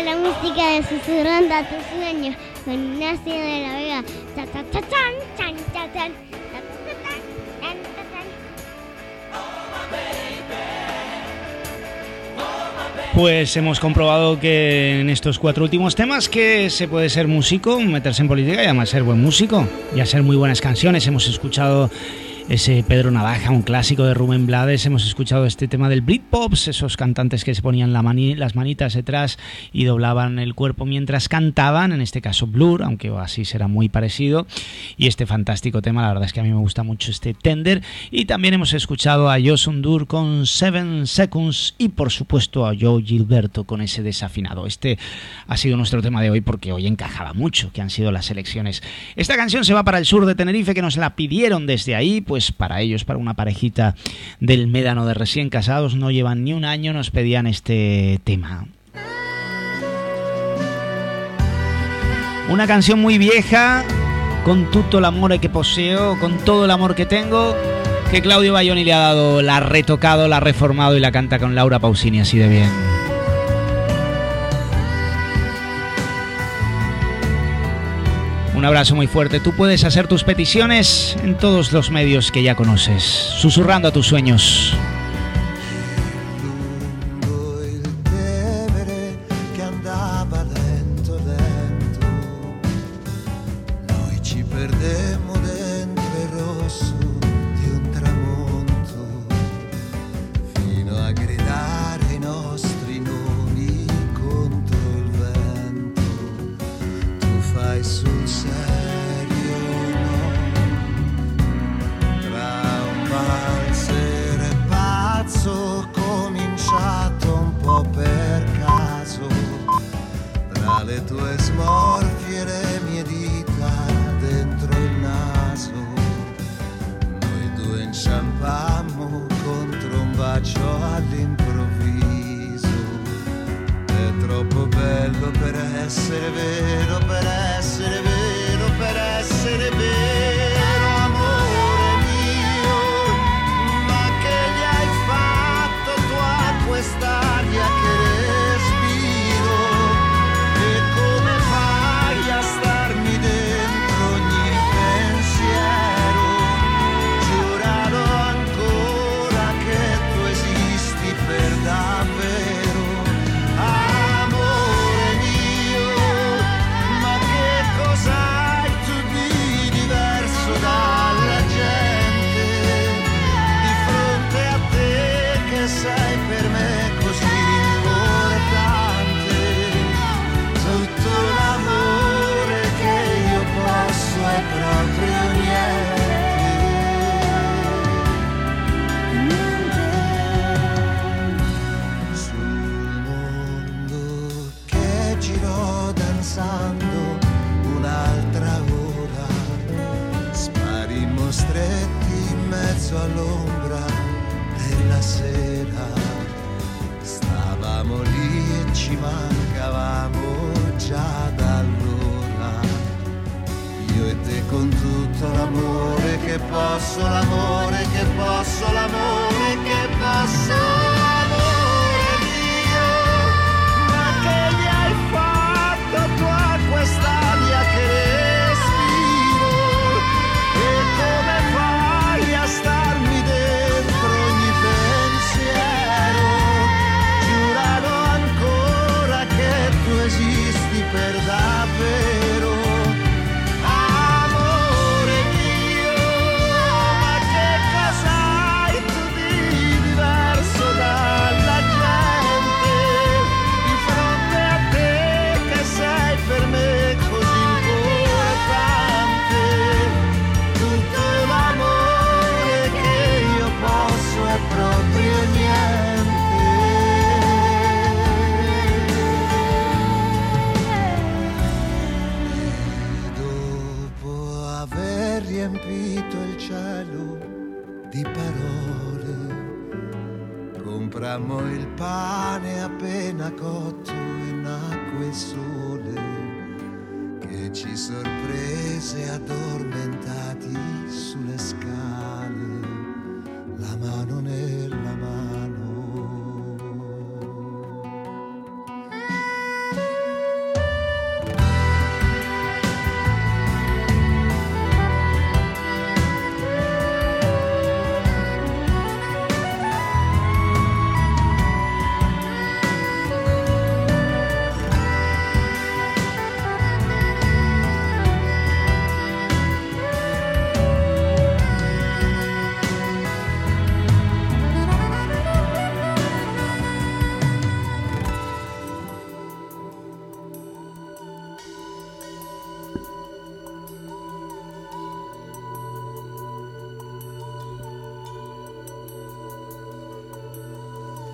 la música de Susurrando a tus sueños con Ignacio de la Vega. Cha, cha, cha, chan, chan, cha, chan. Pues hemos comprobado que en estos 4 últimos temas que se puede ser músico, meterse en política y además ser buen músico y hacer muy buenas canciones. Hemos escuchado ese Pedro Navaja, un clásico de Rubén Blades. Hemos escuchado este tema del Britpops, esos cantantes que se ponían las manitas detrás y doblaban el cuerpo mientras cantaban, en este caso Blur, aunque así será muy parecido. Y este fantástico tema, la verdad es que a mí me gusta mucho este Tender. Y también hemos escuchado a Joson Dur con 7 Seconds y por supuesto a Joe Gilberto con ese Desafinado. Este ha sido nuestro tema de hoy porque hoy encajaba mucho, que han sido las elecciones. Esta canción se va para el sur de Tenerife, que nos la pidieron desde ahí. Pues para ellos, para una parejita del Médano de recién casados, no llevan ni un año, nos pedían este tema. Una canción muy vieja, con tutto l'amore que poseo, con todo el amor que tengo, que Claudio Baglioni le ha dado, la ha retocado, la ha reformado y la canta con Laura Pausini así de bien. Un abrazo muy fuerte. Tú puedes hacer tus peticiones en todos los medios que ya conoces. Susurrando a tus sueños.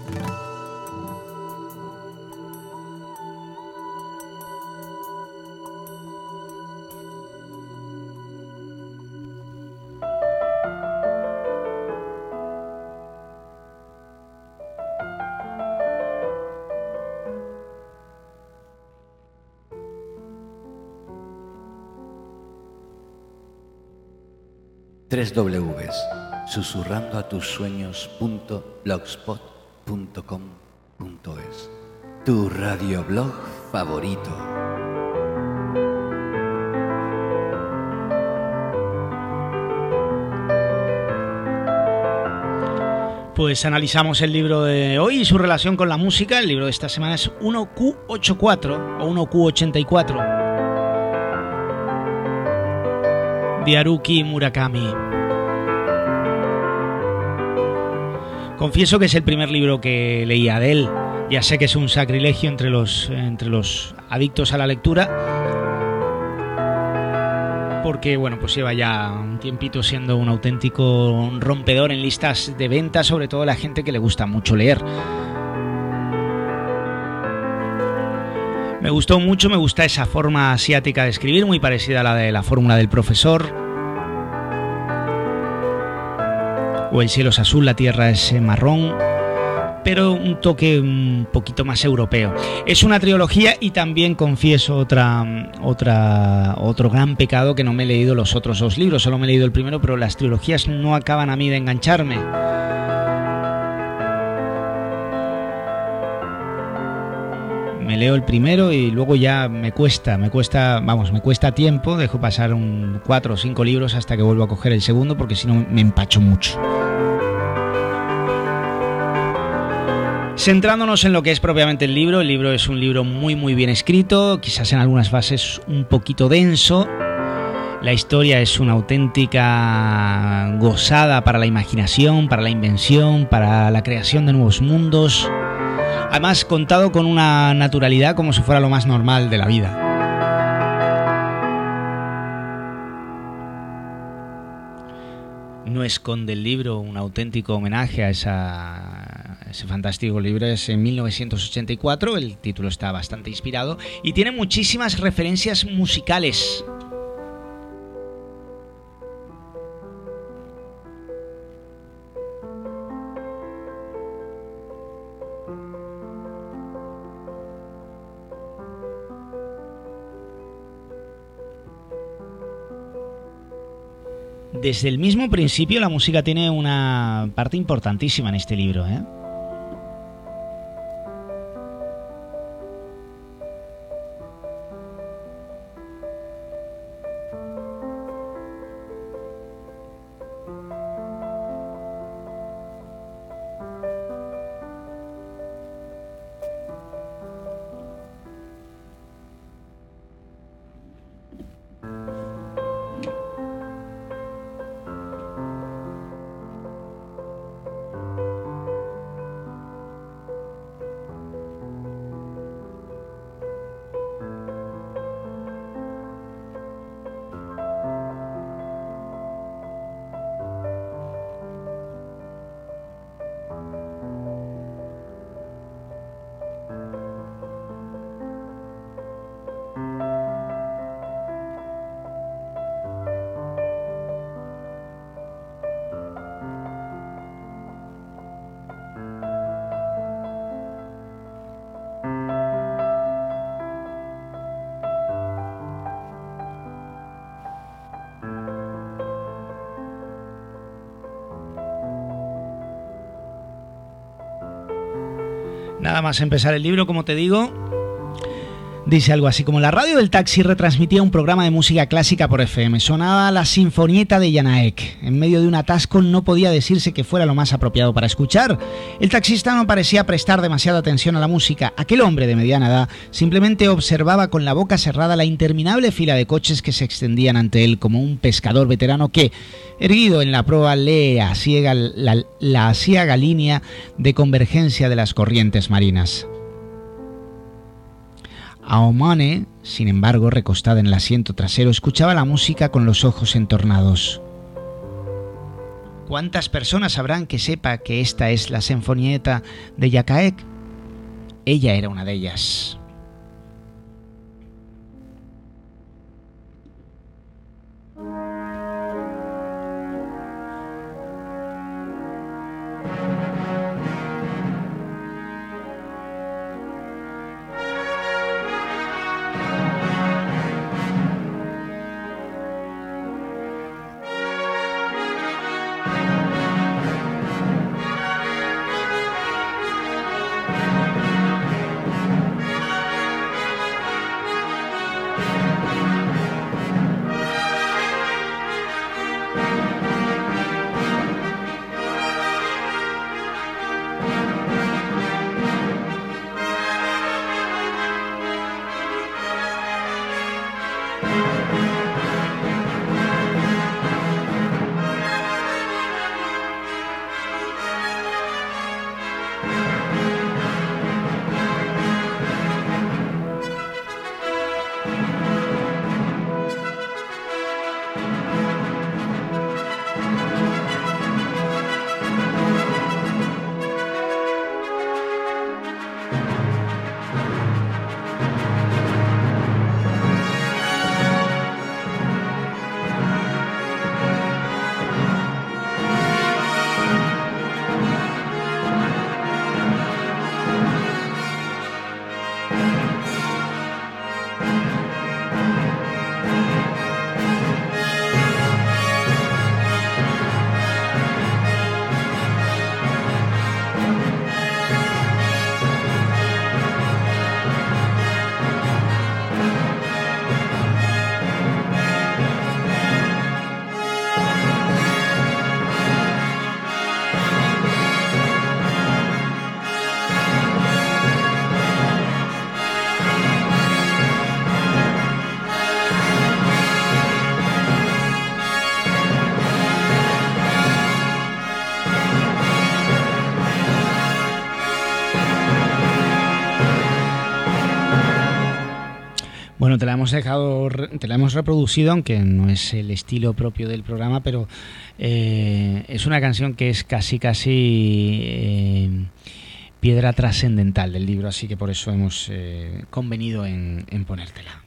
www.susurrandoatusueños.blogspot.com.es Tu radioblog favorito. Pues analizamos el libro de hoy y su relación con la música. El libro de esta semana es 1Q84 o 1Q84 de Haruki Murakami. Confieso que es el primer libro que leía de él. Ya sé que es un sacrilegio entre los adictos a la lectura, porque bueno, pues lleva ya un tiempito siendo un auténtico rompedor en listas de ventas, sobre todo la gente que le gusta mucho leer. Me gustó mucho, me gusta esa forma asiática de escribir, muy parecida a la de La fórmula del profesor, o El cielo es azul, la tierra es marrón, pero un toque un poquito más europeo. Es una trilogía y también confieso otro gran pecado, que no me he leído los otros dos libros, solo me he leído el primero, pero las trilogías no acaban a mí de engancharme. Me leo el primero y luego ya me cuesta tiempo, dejo pasar 4 o 5 libros hasta que vuelvo a coger el segundo, porque si no me empacho mucho. Centrándonos en lo que es propiamente el libro es un libro muy muy bien escrito, quizás en algunas fases un poquito denso. La historia es una auténtica gozada para la imaginación, para la invención, para la creación de nuevos mundos. Además, contado con una naturalidad como si fuera lo más normal de la vida. No esconde el libro un auténtico homenaje a ese fantástico libro. Es en 1984, el título está bastante inspirado y tiene muchísimas referencias musicales. Desde el mismo principio la música tiene una parte importantísima en este libro, ¿eh? Nada más empezar el libro, como te digo, dice algo así como: la radio del taxi retransmitía un programa de música clásica por FM. Sonaba la Sinfonieta de Janaek. En medio de un atasco no podía decirse que fuera lo más apropiado para escuchar. El taxista no parecía prestar demasiada atención a la música. Aquel hombre de mediana edad simplemente observaba con la boca cerrada la interminable fila de coches que se extendían ante él, como un pescador veterano que, erguido en la proa, lee a la aciaga línea de convergencia de las corrientes marinas. Aomane, sin embargo, recostada en el asiento trasero, escuchaba la música con los ojos entornados. ¿Cuántas personas sabrán que sepa que esta es la Sinfonietta de Jacaek? Ella era una de ellas. Bueno, te la hemos reproducido, aunque no es el estilo propio del programa, pero es una canción que es casi piedra trascendental del libro, así que por eso hemos convenido en ponértela.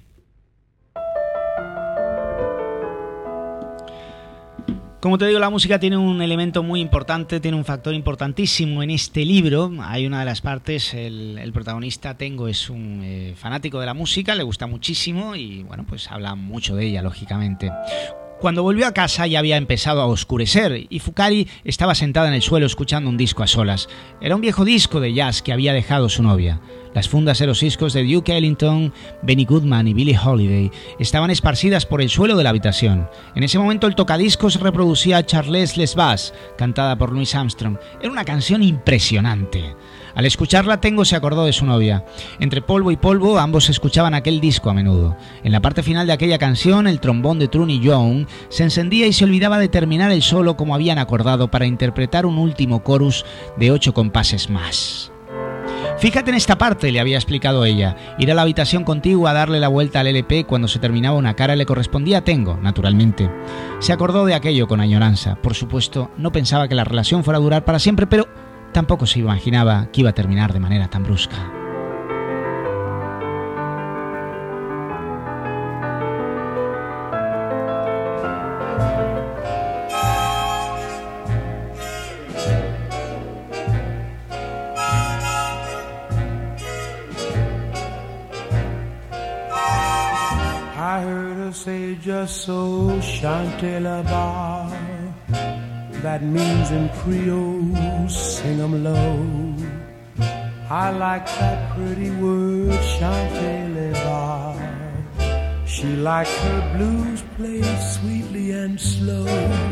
Como te digo, la música tiene un elemento muy importante, tiene un factor importantísimo en este libro. Hay una de las partes, el protagonista Tengo es un fanático de la música, le gusta muchísimo y bueno, pues habla mucho de ella, lógicamente. Cuando volvió a casa ya había empezado a oscurecer y Fukari estaba sentada en el suelo escuchando un disco a solas. Era un viejo disco de jazz que había dejado su novia. Las fundas de los discos de Duke Ellington, Benny Goodman y Billie Holiday estaban esparcidas por el suelo de la habitación. En ese momento el tocadiscos reproducía Charles Les Bas, cantada por Louis Armstrong. Era una canción impresionante. Al escucharla, Tengo se acordó de su novia. Entre polvo y polvo, ambos escuchaban aquel disco a menudo. En la parte final de aquella canción, el trombón de Truni Young se encendía y se olvidaba de terminar el solo como habían acordado para interpretar un último chorus de 8 compases más. Fíjate en esta parte, le había explicado ella. Ir a la habitación contigua a darle la vuelta al LP cuando se terminaba una cara le correspondía a Tengo, naturalmente. Se acordó de aquello con añoranza. Por supuesto, no pensaba que la relación fuera a durar para siempre, pero tampoco se imaginaba que iba a terminar de manera tan brusca. Say just so, Chantez Bar. That means in Creole, sing 'em low. I like that pretty word, Chantez Bar. She liked her blues played sweetly and slow.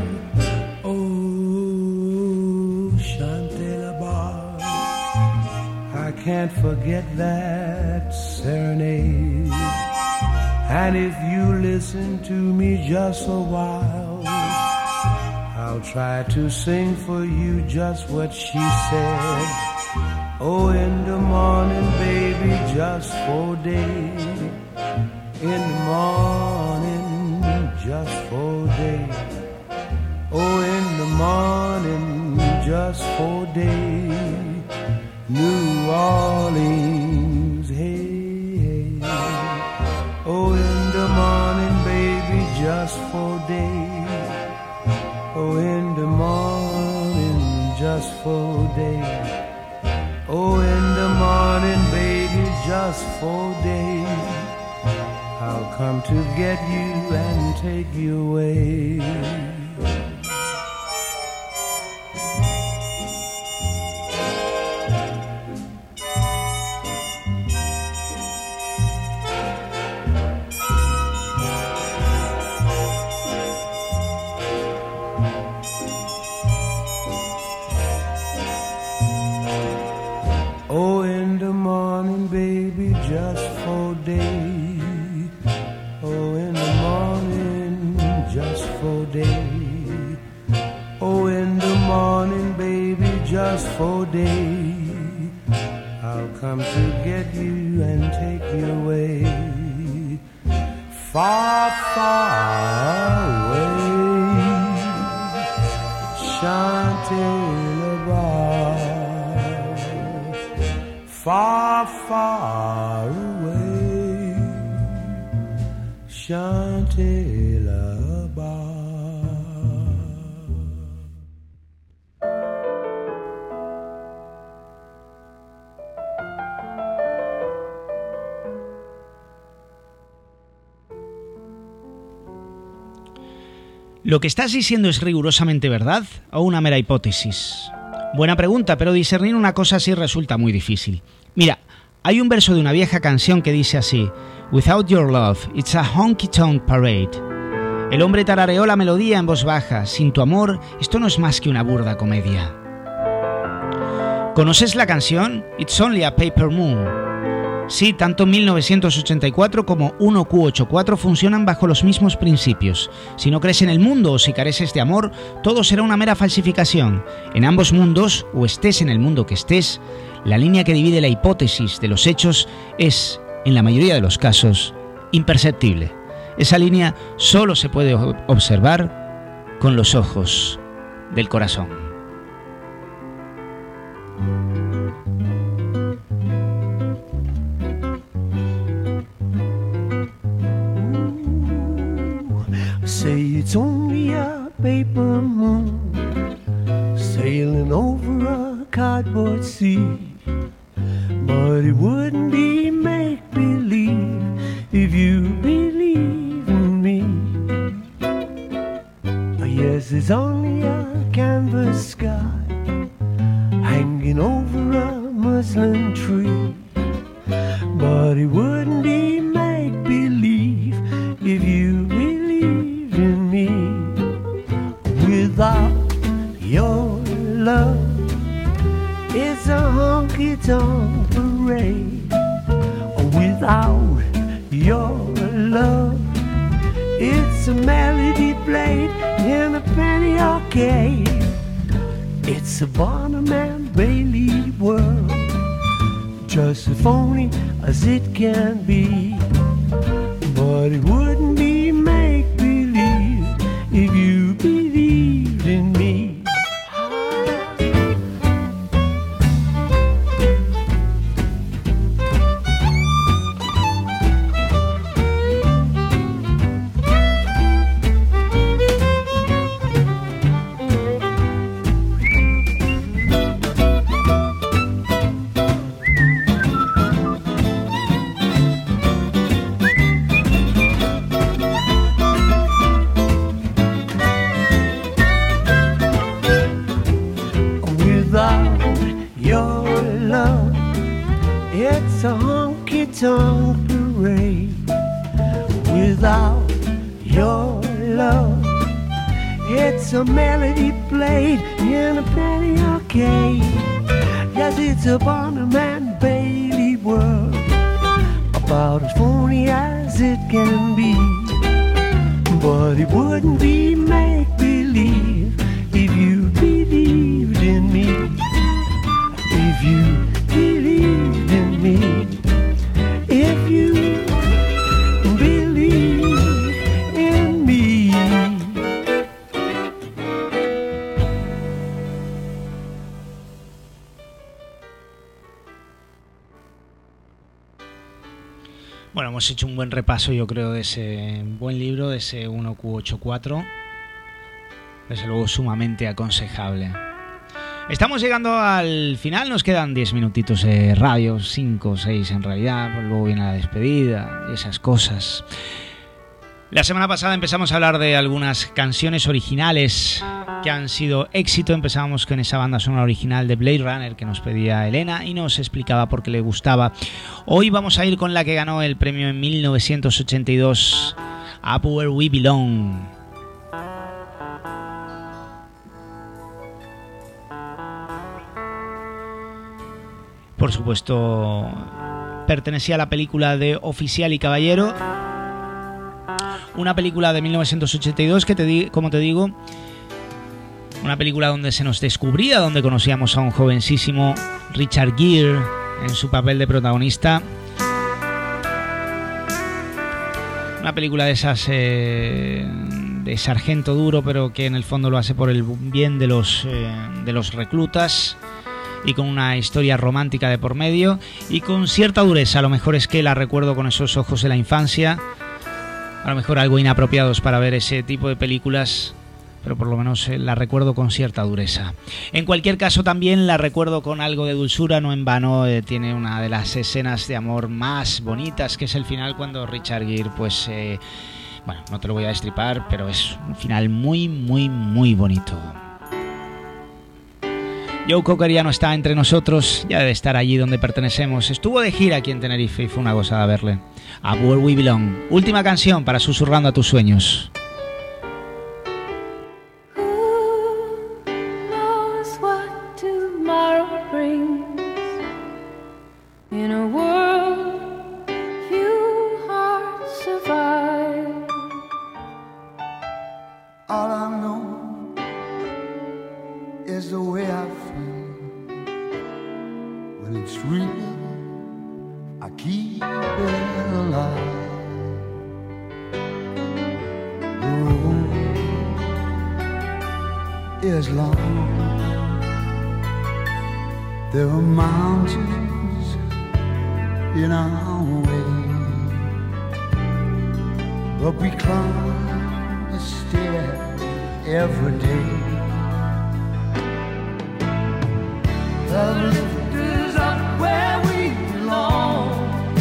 Oh, Chantez Bar. I can't forget that serenade. And if you listen to me just a while, I'll try to sing for you just what she said. Oh, in the morning, baby, just for a day. In the morning, just for a day. Oh, in the morning just for day. New Orleans, hey, hey. Oh, in the morning, baby, just for day. Oh, in the morning, just for day. Oh, in the morning, baby, just for day. I'll come to get you and take you away. Oh, in the morning, baby, just for day. Oh, in the morning, just for day. Oh, in the morning, baby, just for day. I'll come to get you and take you away. Far, far away. Chantilly. Far, far away, Chantilly. ¿Lo que estás diciendo es rigurosamente verdad o una mera hipótesis? Buena pregunta, pero discernir una cosa así resulta muy difícil. Mira, hay un verso de una vieja canción que dice así: Without your love, it's a honky-tonk parade. El hombre tarareó la melodía en voz baja. Sin tu amor, esto no es más que una burda comedia. ¿Conoces la canción? It's only a paper moon. Sí, tanto 1984 como 1Q84 funcionan bajo los mismos principios. Si no crees en el mundo o si careces de amor, todo será una mera falsificación. En ambos mundos, o estés en el mundo que estés, la línea que divide la hipótesis de los hechos es, en la mayoría de los casos, imperceptible. Esa línea solo se puede observar con los ojos del corazón. Say it's only a paper moon sailing over a cardboard sea, but it wouldn't be make-believe if you believe in me. Yes, it's only a canvas sky hanging over a muslin tree, but it wouldn't be make-believe if you believe in me. Without your love, it's a honky-tonk parade. Without your love, it's a melody played in a penny arcade. It's a Barnum and Bailey world, just as phony as it can be. But it wouldn't be make-believe if you believed in me. It's a honky-tonk parade. Without your love, it's a melody played in a penny arcade. Yes, it's a Barnum and Bailey world, about as phony as it can be. But it wouldn't be make-believe if you believed in me. If you believed in me, if you believe in me. Bueno, hemos hecho un buen repaso, yo creo, de ese buen libro, de ese 1Q84. Desde luego, sumamente aconsejable. Estamos llegando al final, nos quedan 10 minutitos de radio, 5 o 6 en realidad, pues luego viene la despedida y esas cosas. La semana pasada empezamos a hablar de algunas canciones originales que han sido éxito. Empezábamos con esa banda sonora original de Blade Runner que nos pedía Elena y nos explicaba por qué le gustaba. Hoy vamos a ir con la que ganó el premio en 1982, Up Where We Belong. Por supuesto, pertenecía a la película de Oficial y Caballero. Una película de 1982 que, como te digo, una película donde se nos descubría, donde conocíamos a un jovencísimo Richard Gere en su papel de protagonista. Una película de esas de sargento duro, pero que en el fondo lo hace por el bien de los reclutas, y con una historia romántica de por medio y con cierta dureza. A lo mejor es que la recuerdo con esos ojos de la infancia, a lo mejor algo inapropiados para ver ese tipo de películas, pero por lo menos la recuerdo con cierta dureza. En cualquier caso, también la recuerdo con algo de dulzura, no en vano. Tiene una de las escenas de amor más bonitas, que es el final cuando Richard Gere, pues bueno, no te lo voy a destripar, pero es un final muy, muy, muy bonito. Joe Cocker ya no está entre nosotros, ya debe estar allí donde pertenecemos. Estuvo de gira aquí en Tenerife y fue una gozada verle. Up Where We Belong. Última canción para Susurrando a tus sueños. In a world few hearts survive. All I know is the way I feel. When it's real, I keep it alive. The road is long. There are mountains in our way, but we climb a stair every day. The lift is up where we belong,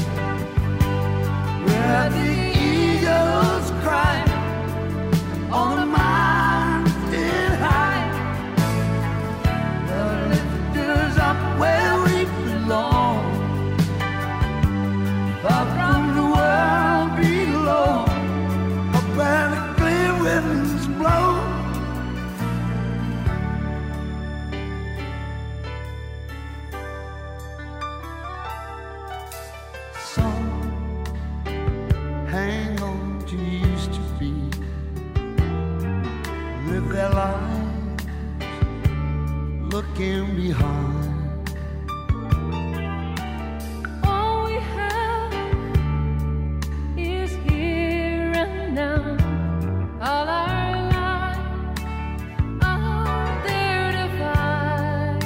where the eagles cry on the mountain high. The lift is up where we belong, far from the world below, up where the clear winds blow. Some hang on to used to be, live their lives looking behind. All our lives are there to find.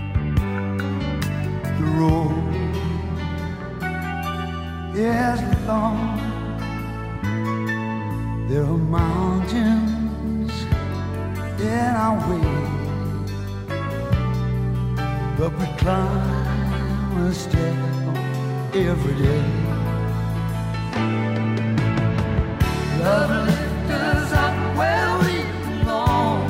The road is long. There are mountains in our way, but we climb a step every day. Love lift us up where we belong,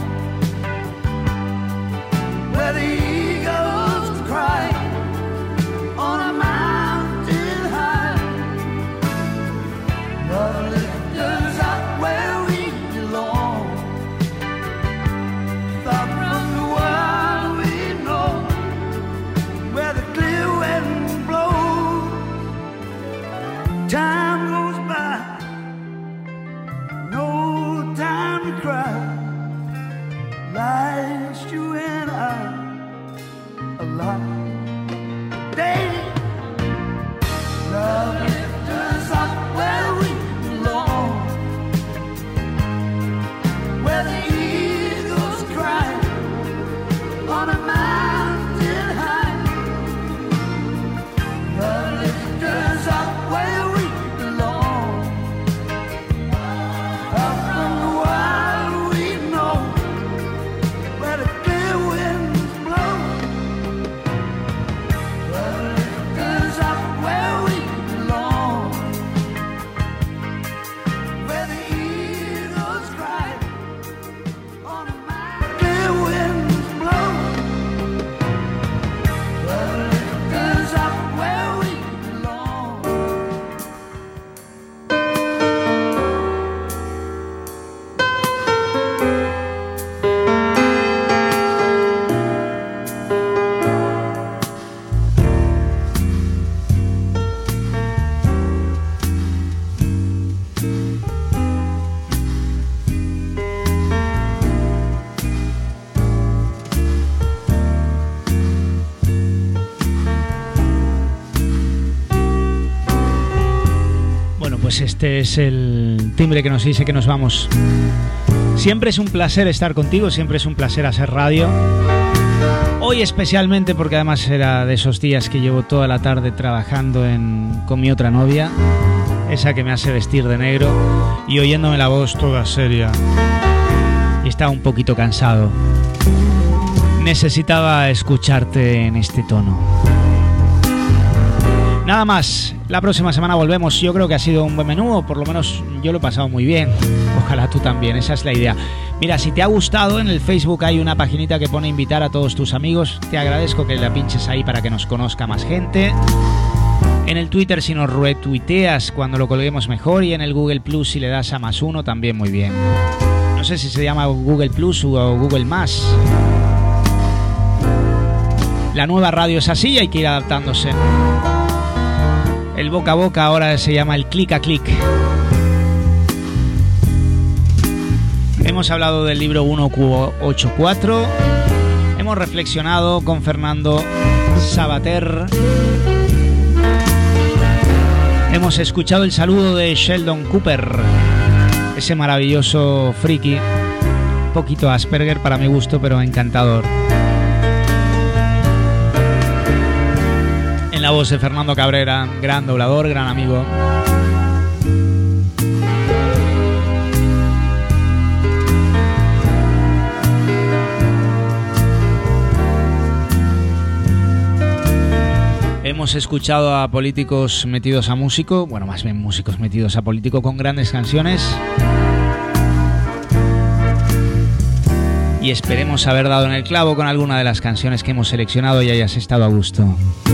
where the eagles cry on a mountain high. Love lift us up where we belong, far from the world we know, where the clear winds blow. Time goes by, no pues este es el timbre que nos dice que nos vamos. Siempre es un placer estar contigo, siempre es un placer hacer radio. Hoy especialmente porque además era de esos días que llevo toda la tarde trabajando con mi otra novia, esa que me hace vestir de negro y oyéndome la voz toda seria. Y estaba un poquito cansado. Necesitaba escucharte en este tono. Nada más, la próxima semana volvemos. Yo creo que ha sido un buen menú, o por lo menos yo lo he pasado muy bien. Ojalá tú también, esa es la idea. Mira, si te ha gustado, en el Facebook hay una paginita que pone invitar a todos tus amigos. Te agradezco que la pinches ahí para que nos conozca más gente. En el Twitter, si nos retuiteas cuando lo colguemos mejor. Y en el Google Plus, si le das a +1, también muy bien. No sé si se llama Google Plus o Google Más. La nueva radio es así y hay que ir adaptándose. El boca a boca ahora se llama el clic a clic. Hemos hablado del libro 1Q84. Hemos reflexionado con Fernando Sabater. Hemos escuchado el saludo de Sheldon Cooper, ese maravilloso friki, un poquito Asperger para mi gusto, pero encantador. En la voz de Fernando Cabrera, gran doblador, gran amigo. Hemos escuchado a políticos metidos a músico, bueno, más bien músicos metidos a político con grandes canciones. Y esperemos haber dado en el clavo con alguna de las canciones que hemos seleccionado y hayas estado a gusto.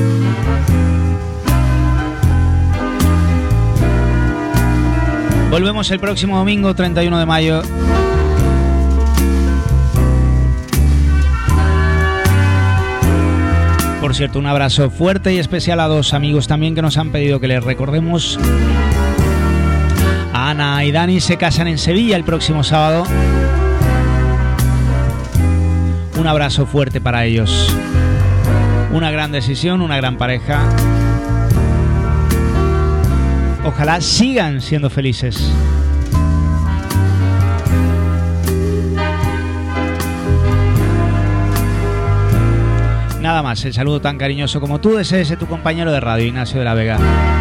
Volvemos el próximo domingo, 31 de mayo. Por cierto, un abrazo fuerte y especial a dos amigos también que nos han pedido que les recordemos. A Ana y Dani se casan en Sevilla el próximo sábado. Un abrazo fuerte para ellos. Una gran decisión, una gran pareja. Ojalá sigan siendo felices. Nada más, el saludo tan cariñoso como tú desees de tu compañero de radio, Ignacio de la Vega.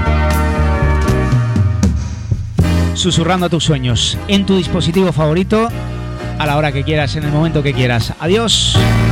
Susurrando a tus sueños, en tu dispositivo favorito, a la hora que quieras, en el momento que quieras. Adiós.